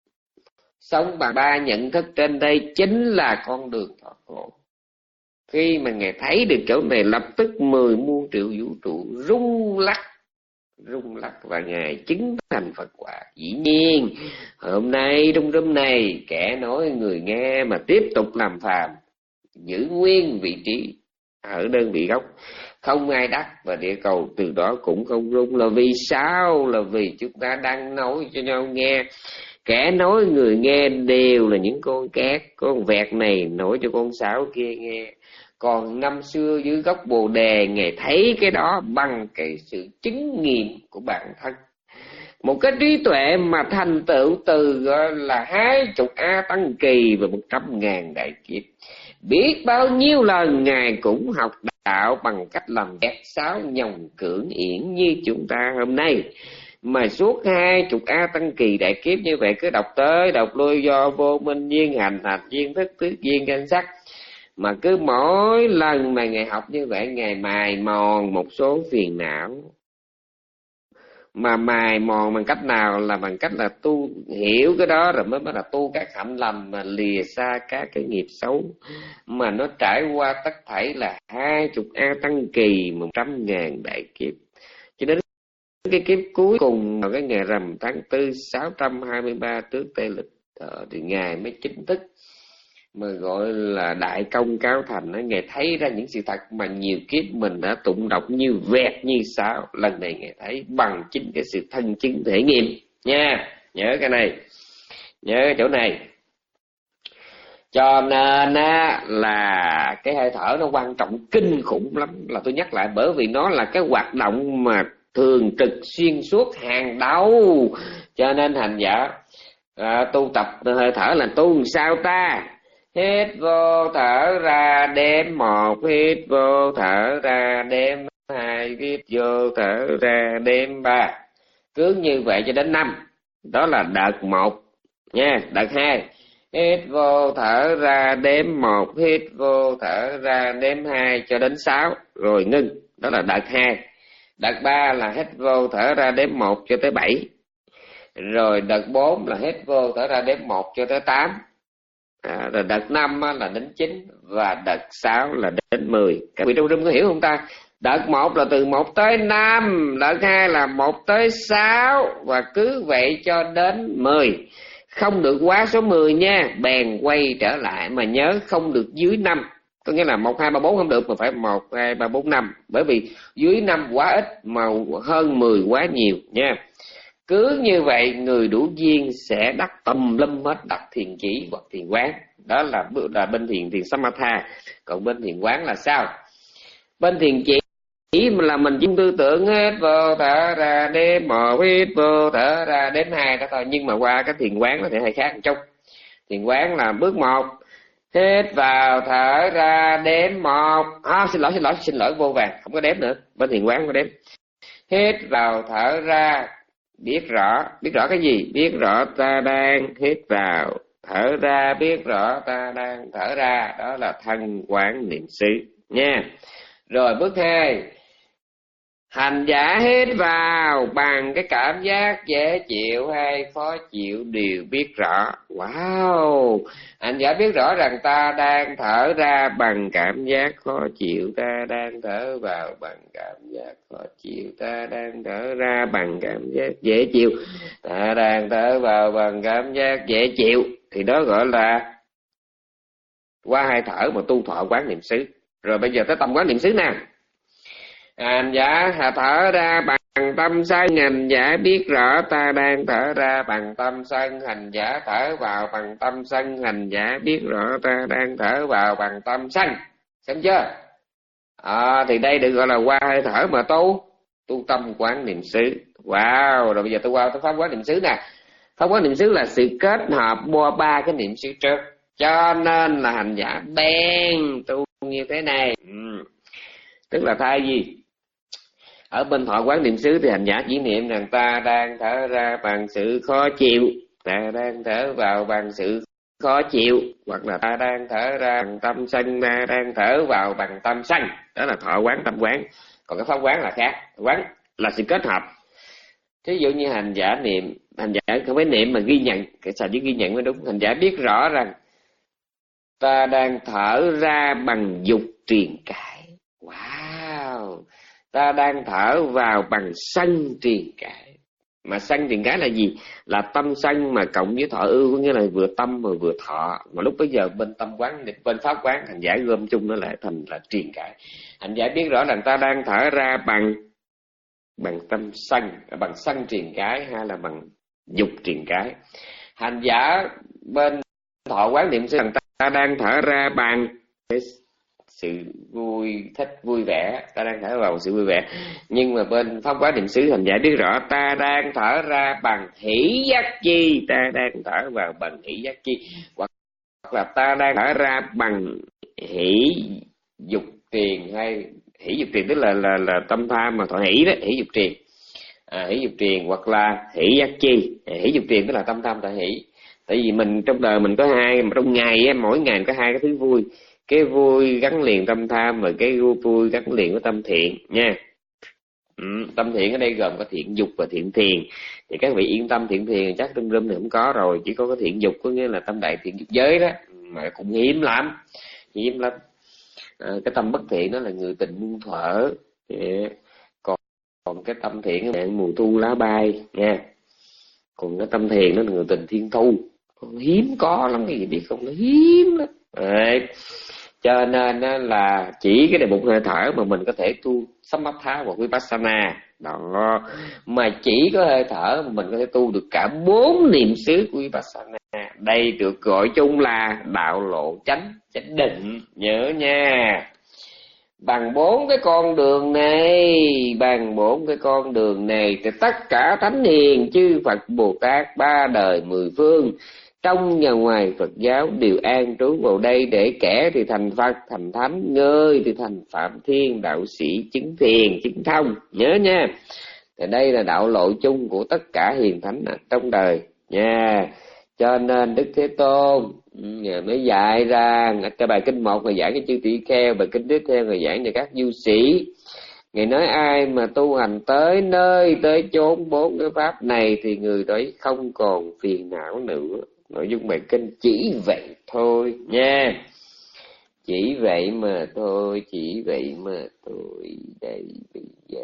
sống bằng ba nhận thức trên đây chính là con đường thoát khổ. Khi mà Ngài thấy được chỗ này, lập tức mười muôn triệu vũ trụ rung lắc, rung lắc và Ngài chứng thành Phật quả. Dĩ nhiên, hôm nay trong room này, kẻ nói người nghe mà tiếp tục làm phàm, giữ nguyên vị trí ở đơn vị gốc, không ai đắc, và địa cầu từ đó cũng không rung. Là vì sao? Là vì chúng ta đang nói cho nhau nghe. Kẻ nói người nghe đều là những con két, con vẹt này nói cho con sáo kia nghe. Còn năm xưa dưới gốc Bồ Đề, Ngài thấy cái đó bằng cái sự chứng nghiệm của bản thân. Một cái trí tuệ mà thành tựu từ gọi là hai chục A Tăng Kỳ và một trăm ngàn đại kiếp. Biết bao nhiêu lần Ngài cũng học đạo bằng cách làm vẹt sáo nhòng cưỡng yển như chúng ta hôm nay. Mà suốt hai chục A Tăng Kỳ đại kiếp như vậy, cứ đọc tới đọc lui do vô minh duyên hành hạch duyên thức thức duyên danh sắc. Mà cứ mỗi lần mà Ngài học như vậy, Ngài mài mòn một số phiền não. mà mài mòn bằng cách nào? Là bằng cách là tu hiểu cái đó rồi mới mới là tu các hạnh lành, mà lìa xa các cái nghiệp xấu, mà nó trải qua tất thảy là hai chục a tăng kỳ, một trăm ngàn đại kiếp, cho đến cái kiếp cuối cùng vào cái ngày rằm tháng tư sáu trăm hai mươi ba trước Tây Lịch, ờ, thì ngài mới chính thức mà gọi là đại công cáo thành. Ngài thấy ra những sự thật mà nhiều kiếp mình đã tụng đọc như vẹt như sáo, lần này ngài thấy bằng chính cái sự thân chứng thể nghiệm nha. Nhớ cái này, nhớ cái chỗ này. Cho nên á, là cái hơi thở nó quan trọng kinh khủng lắm, là tôi nhắc lại, bởi vì nó là cái hoạt động mà thường trực xuyên suốt hàng đầu. Cho nên hành giả à, tu tập hơi thở là tu làm sao ta? Hít vô thở ra đếm một, hít vô thở ra đếm hai, hít vô thở ra đếm ba, cứ như vậy cho đến năm. Đó là đợt một nha. Đợt hai, hít vô thở ra đếm một, hít vô thở ra đếm hai cho đến sáu rồi ngưng. Đó là đợt hai. Đợt ba là hít vô thở ra đếm một cho tới bảy. Rồi đợt bốn là hít vô thở ra đếm một cho tới tám. À, rồi đợt năm là đến chín, và đợt sáu là đến mười. Các vị trong rung có hiểu không ta? Đợt một là từ một tới năm, đợt hai là một tới sáu, và cứ vậy cho đến mười. Không được quá số mười nha, bèn quay trở lại, mà nhớ không được dưới năm. Có nghĩa là một, hai, ba, bốn không được, mà phải một, hai, ba, bốn, năm. Bởi vì dưới năm quá ít, mà hơn mười quá nhiều nha. Cứ như vậy người đủ duyên sẽ đắc tùm lum hết, đắc thiền chỉ hoặc thiền quán. Đó là, là bên thiền thiền Samatha. Còn bên thiền quán là sao? Bên thiền chỉ là mình chỉ tư tưởng hết vô thở ra đếm một, hít vô thở ra đếm hai đó thôi. Nhưng mà qua cái thiền quán nó thì hơi khác một chút. Thiền quán là bước một, hít vào thở ra đếm một. À, xin lỗi xin lỗi xin lỗi vô vàng, không có đếm nữa. Bên thiền quán không có đếm. Hít vào thở ra, biết rõ, biết rõ cái gì? Biết rõ ta đang hít vào, thở ra, biết rõ ta đang thở ra. Đó là thân quán niệm xứ nha. Rồi bước hai, hành giả hít vào bằng cái cảm giác dễ chịu hay khó chịu đều biết rõ. Wow! Hành giả biết rõ rằng ta đang thở ra bằng cảm giác khó chịu, ta đang thở vào bằng cảm giác khó chịu, ta đang thở ra bằng cảm giác dễ chịu, ta đang thở vào bằng cảm giác dễ chịu. Thì đó gọi là qua hai thở mà tu thọ quán niệm xứ. Rồi bây giờ tới tâm quán niệm xứ nè. Hành giả thở ra bằng tâm sân, hành giả biết rõ ta đang thở ra bằng tâm sân. Hành giả thở vào bằng tâm sân, hành giả biết rõ ta đang thở vào bằng tâm sân. Xem chưa? À, thì đây được gọi là qua hơi thở mà tu tu tâm quán niệm xứ. Wow! Rồi bây giờ tôi qua tôi pháp quán niệm xứ nè. Pháp quán niệm xứ là sự kết hợp qua ba cái niệm xứ trước. Cho nên là hành giả bèn tu như thế này. Ừ. Tức là thay vì ở bên thọ quán niệm xứ thì hành giả chỉ niệm rằng ta đang thở ra bằng sự khó chịu, ta đang thở vào bằng sự khó chịu, hoặc là ta đang thở ra bằng tâm sân, ta đang thở vào bằng tâm sân. Đó là thọ quán tâm quán. Còn cái pháp quán là khác. Quán là sự kết hợp. Thí dụ như hành giả niệm, hành giả không phải niệm mà ghi nhận, cái sao chỉ ghi nhận mới đúng. Hành giả biết rõ rằng ta đang thở ra bằng dục truyền cải. Wow! Ta đang thở vào bằng sân truyền cải. Mà sân truyền cải là gì? Là tâm sân mà cộng với thọ ưu, có nghĩa là vừa tâm mà vừa thọ. Mà lúc bây giờ bên tâm quán, bên pháp quán, hành giả gom chung nó lại thành là truyền cải. Hành giả biết rõ rằng ta đang thở ra bằng bằng tâm sân, bằng sân truyền cải hay là bằng dục truyền cải. Hành giả bên thọ quán niệm xứ rằng ta đang thở ra bằng sự vui thích vui vẻ, ta đang thở vào sự vui vẻ. Nhưng mà bên pháp quán niệm xứ hành giả biết rõ ta đang thở ra bằng hỷ giác chi, ta đang thở vào bằng hỷ giác chi, hoặc là ta đang thở ra bằng hỷ dục truyền, hay hỷ dục truyền tức là là là tâm tham mà thọ hỷ đó, hỷ dục truyền. À, hỷ dục truyền hoặc là hỷ giác chi. Hỷ dục truyền tức là tâm tham thọ hỷ. Tại vì mình trong đời mình có hai, mà trong ngày mỗi ngày có hai cái thứ vui. Cái vui gắn liền tâm tham và cái vui gắn liền với tâm thiện nha. Ừ, tâm thiện ở đây gồm có thiện dục và thiện thiền. Thì các vị yên tâm, thiện thiền chắc trong râm thì không có rồi, chỉ có cái thiện dục, có nghĩa là tâm đại thiện dục giới đó, mà cũng hiếm lắm, hiếm lắm. À, cái tâm bất thiện đó là người tình muôn thuở. Yeah. Còn còn cái tâm thiện là mùa thu lá bay nha. Còn cái tâm thiện đó là người tình thiên thu, hiếm có lắm, cái gì biết không, nó hiếm lắm. Đấy. Cho nên là chỉ cái đề mục hơi thở mà mình có thể tu Samatha và Vipassana đó, mà chỉ có hơi thở mà mình có thể tu được cả bốn niệm xứ của Vipassana. Đây được gọi chung là đạo lộ chánh chánh định, nhớ nha. Bằng bốn cái con đường này, bằng bốn cái con đường này thì tất cả thánh hiền chư Phật Bồ Tát ba đời mười phương trong và ngoài Phật giáo đều an trú vào đây, để kẻ thì thành Phật thành thánh, người thì thành phạm thiên đạo sĩ chứng thiền chứng thông, nhớ nha. Thì đây là đạo lộ chung của tất cả hiền thánh trong đời nha. Cho nên Đức Thế Tôn mới dạy ra cái bài kinh một là giảng cho chư tỷ kheo, bài kinh tiếp theo là giảng cho các du sĩ. Ngài nói ai mà tu hành tới nơi tới chốn bốn cái pháp này thì người đó không còn phiền não nữa. Nội dung bài kinh chỉ vậy thôi nha, chỉ vậy mà thôi, chỉ vậy mà thôi. Đây bây giờ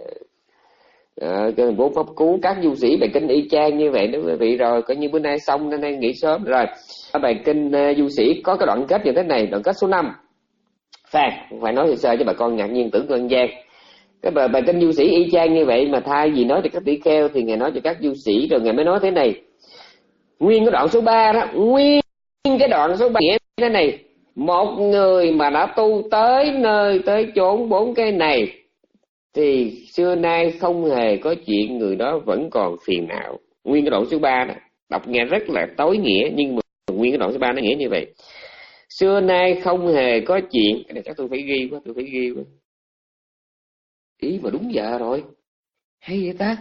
à, cái bốn pháp cứu các du sĩ, bài kinh y chang như vậy đó quý vị. Rồi coi như bữa nay xong nên nay nghỉ sớm rồi. Bài kinh uh, du sĩ có cái đoạn kết như thế này, đoạn kết số năm. Phan phải nói sơ cho bà con ngạc nhiên tưởng đơn giản. Cái bài, bài kinh du sĩ y chang như vậy, mà thay vì nói cho các tỷ kheo thì ngài nói cho các du sĩ, rồi ngài mới nói thế này. Nguyên cái đoạn số ba đó, nguyên cái đoạn số ba nghĩa thế này: một người mà đã tu tới nơi tới chốn bốn cái này thì xưa nay không hề có chuyện người đó vẫn còn phiền não. Nguyên cái đoạn số ba đó đọc nghe rất là tối nghĩa, nhưng mà nguyên cái đoạn số ba nó nghĩa như vậy: xưa nay không hề có chuyện. Cái này chắc tôi phải ghi quá, tôi phải ghi quá. Ý mà đúng giờ rồi, hay vậy ta.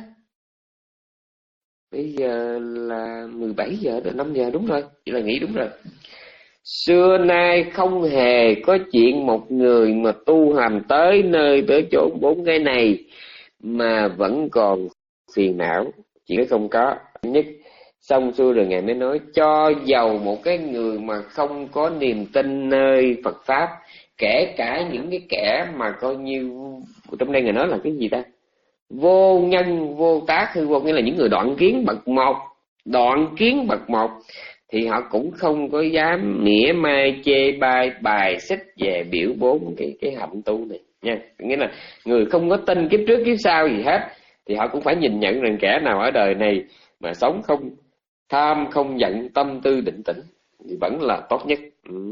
Bây giờ là mười bảy giờ rồi, năm giờ đúng rồi, chỉ là nghĩ đúng rồi. Xưa nay không hề có chuyện một người mà tu hành tới nơi tới chỗ bốn cái này mà vẫn còn phiền não, chỉ có không có nhất. Xong xuôi rồi ngài mới nói cho dầu một cái người mà không có niềm tin nơi Phật pháp, kể cả những cái kẻ mà coi như trong đây ngài nói là cái gì ta, vô nhân vô tác hư vô, nghĩa là những người đoạn kiến bậc một, đoạn kiến bậc một, thì họ cũng không có dám mỉa mai chê bai bài xích về biểu bốn cái cái hạnh tu này nha. Nghĩa là người không có tin kiếp trước kiếp sau gì hết thì họ cũng phải nhìn nhận rằng kẻ nào ở đời này mà sống không tham không giận, tâm tư định tĩnh thì vẫn là tốt nhất. Ừ.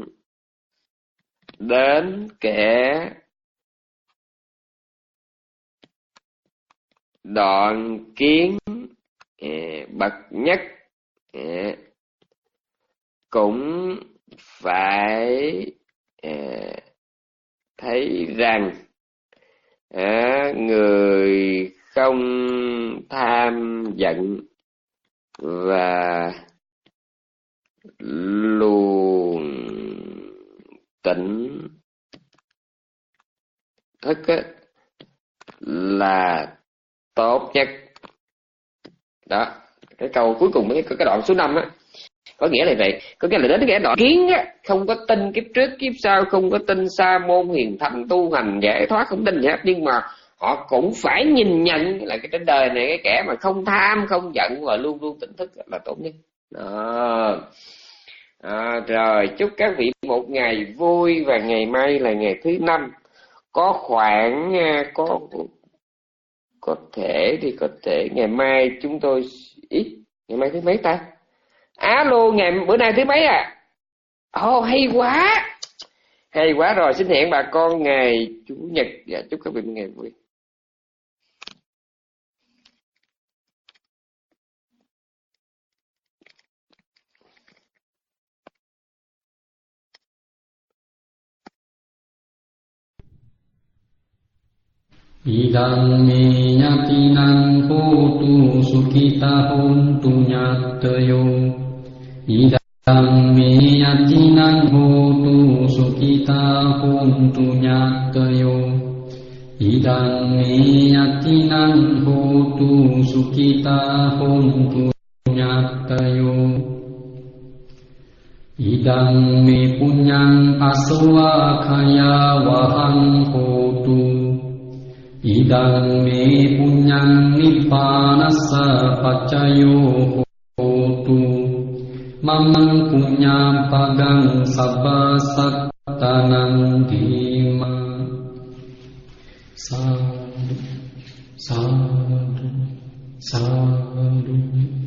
Đến kẻ đoạn kiến bậc nhất cũng phải thấy rằng người không tham giận và luôn tỉnh thức là tốt nhất. Đó, cái câu cuối cùng, cái, cái đoạn số năm á, có nghĩa là vậy. Có nghĩa là đến cái đoạn kiến á, không có tin kiếp trước kiếp sau, không có tin sa môn hiền thánh tu hành giải thoát, không tin gì hết, nhưng mà họ cũng phải nhìn nhận là cái trên đời này cái kẻ mà không tham không giận và luôn luôn tỉnh thức là tốt nhất. Đó. À, rồi chúc các vị một ngày vui, và ngày mai là ngày thứ năm, có khoảng có có thể thì có thể ngày mai chúng tôi ít, ngày mai thứ mấy ta? Alo, ngày bữa nay thứ mấy à? Ồ, oh, hay quá, hay quá rồi. Xin hẹn bà con ngày chủ nhật. Dạ, chúc các vị một ngày vui. Idang me yatinang hotu sukita hontu nyatayo. Idang me yatinang hotu sukita hontu nyatayo. Idang me yatinan hotu sukita hontu nyatayo. Idang me punyang aswa kaya wahang hotu. Idang me punyang nippanasa pacayo hotu. Mamang punya pagang sabba sattanang dima. Sadhu, sadhu, sadhu.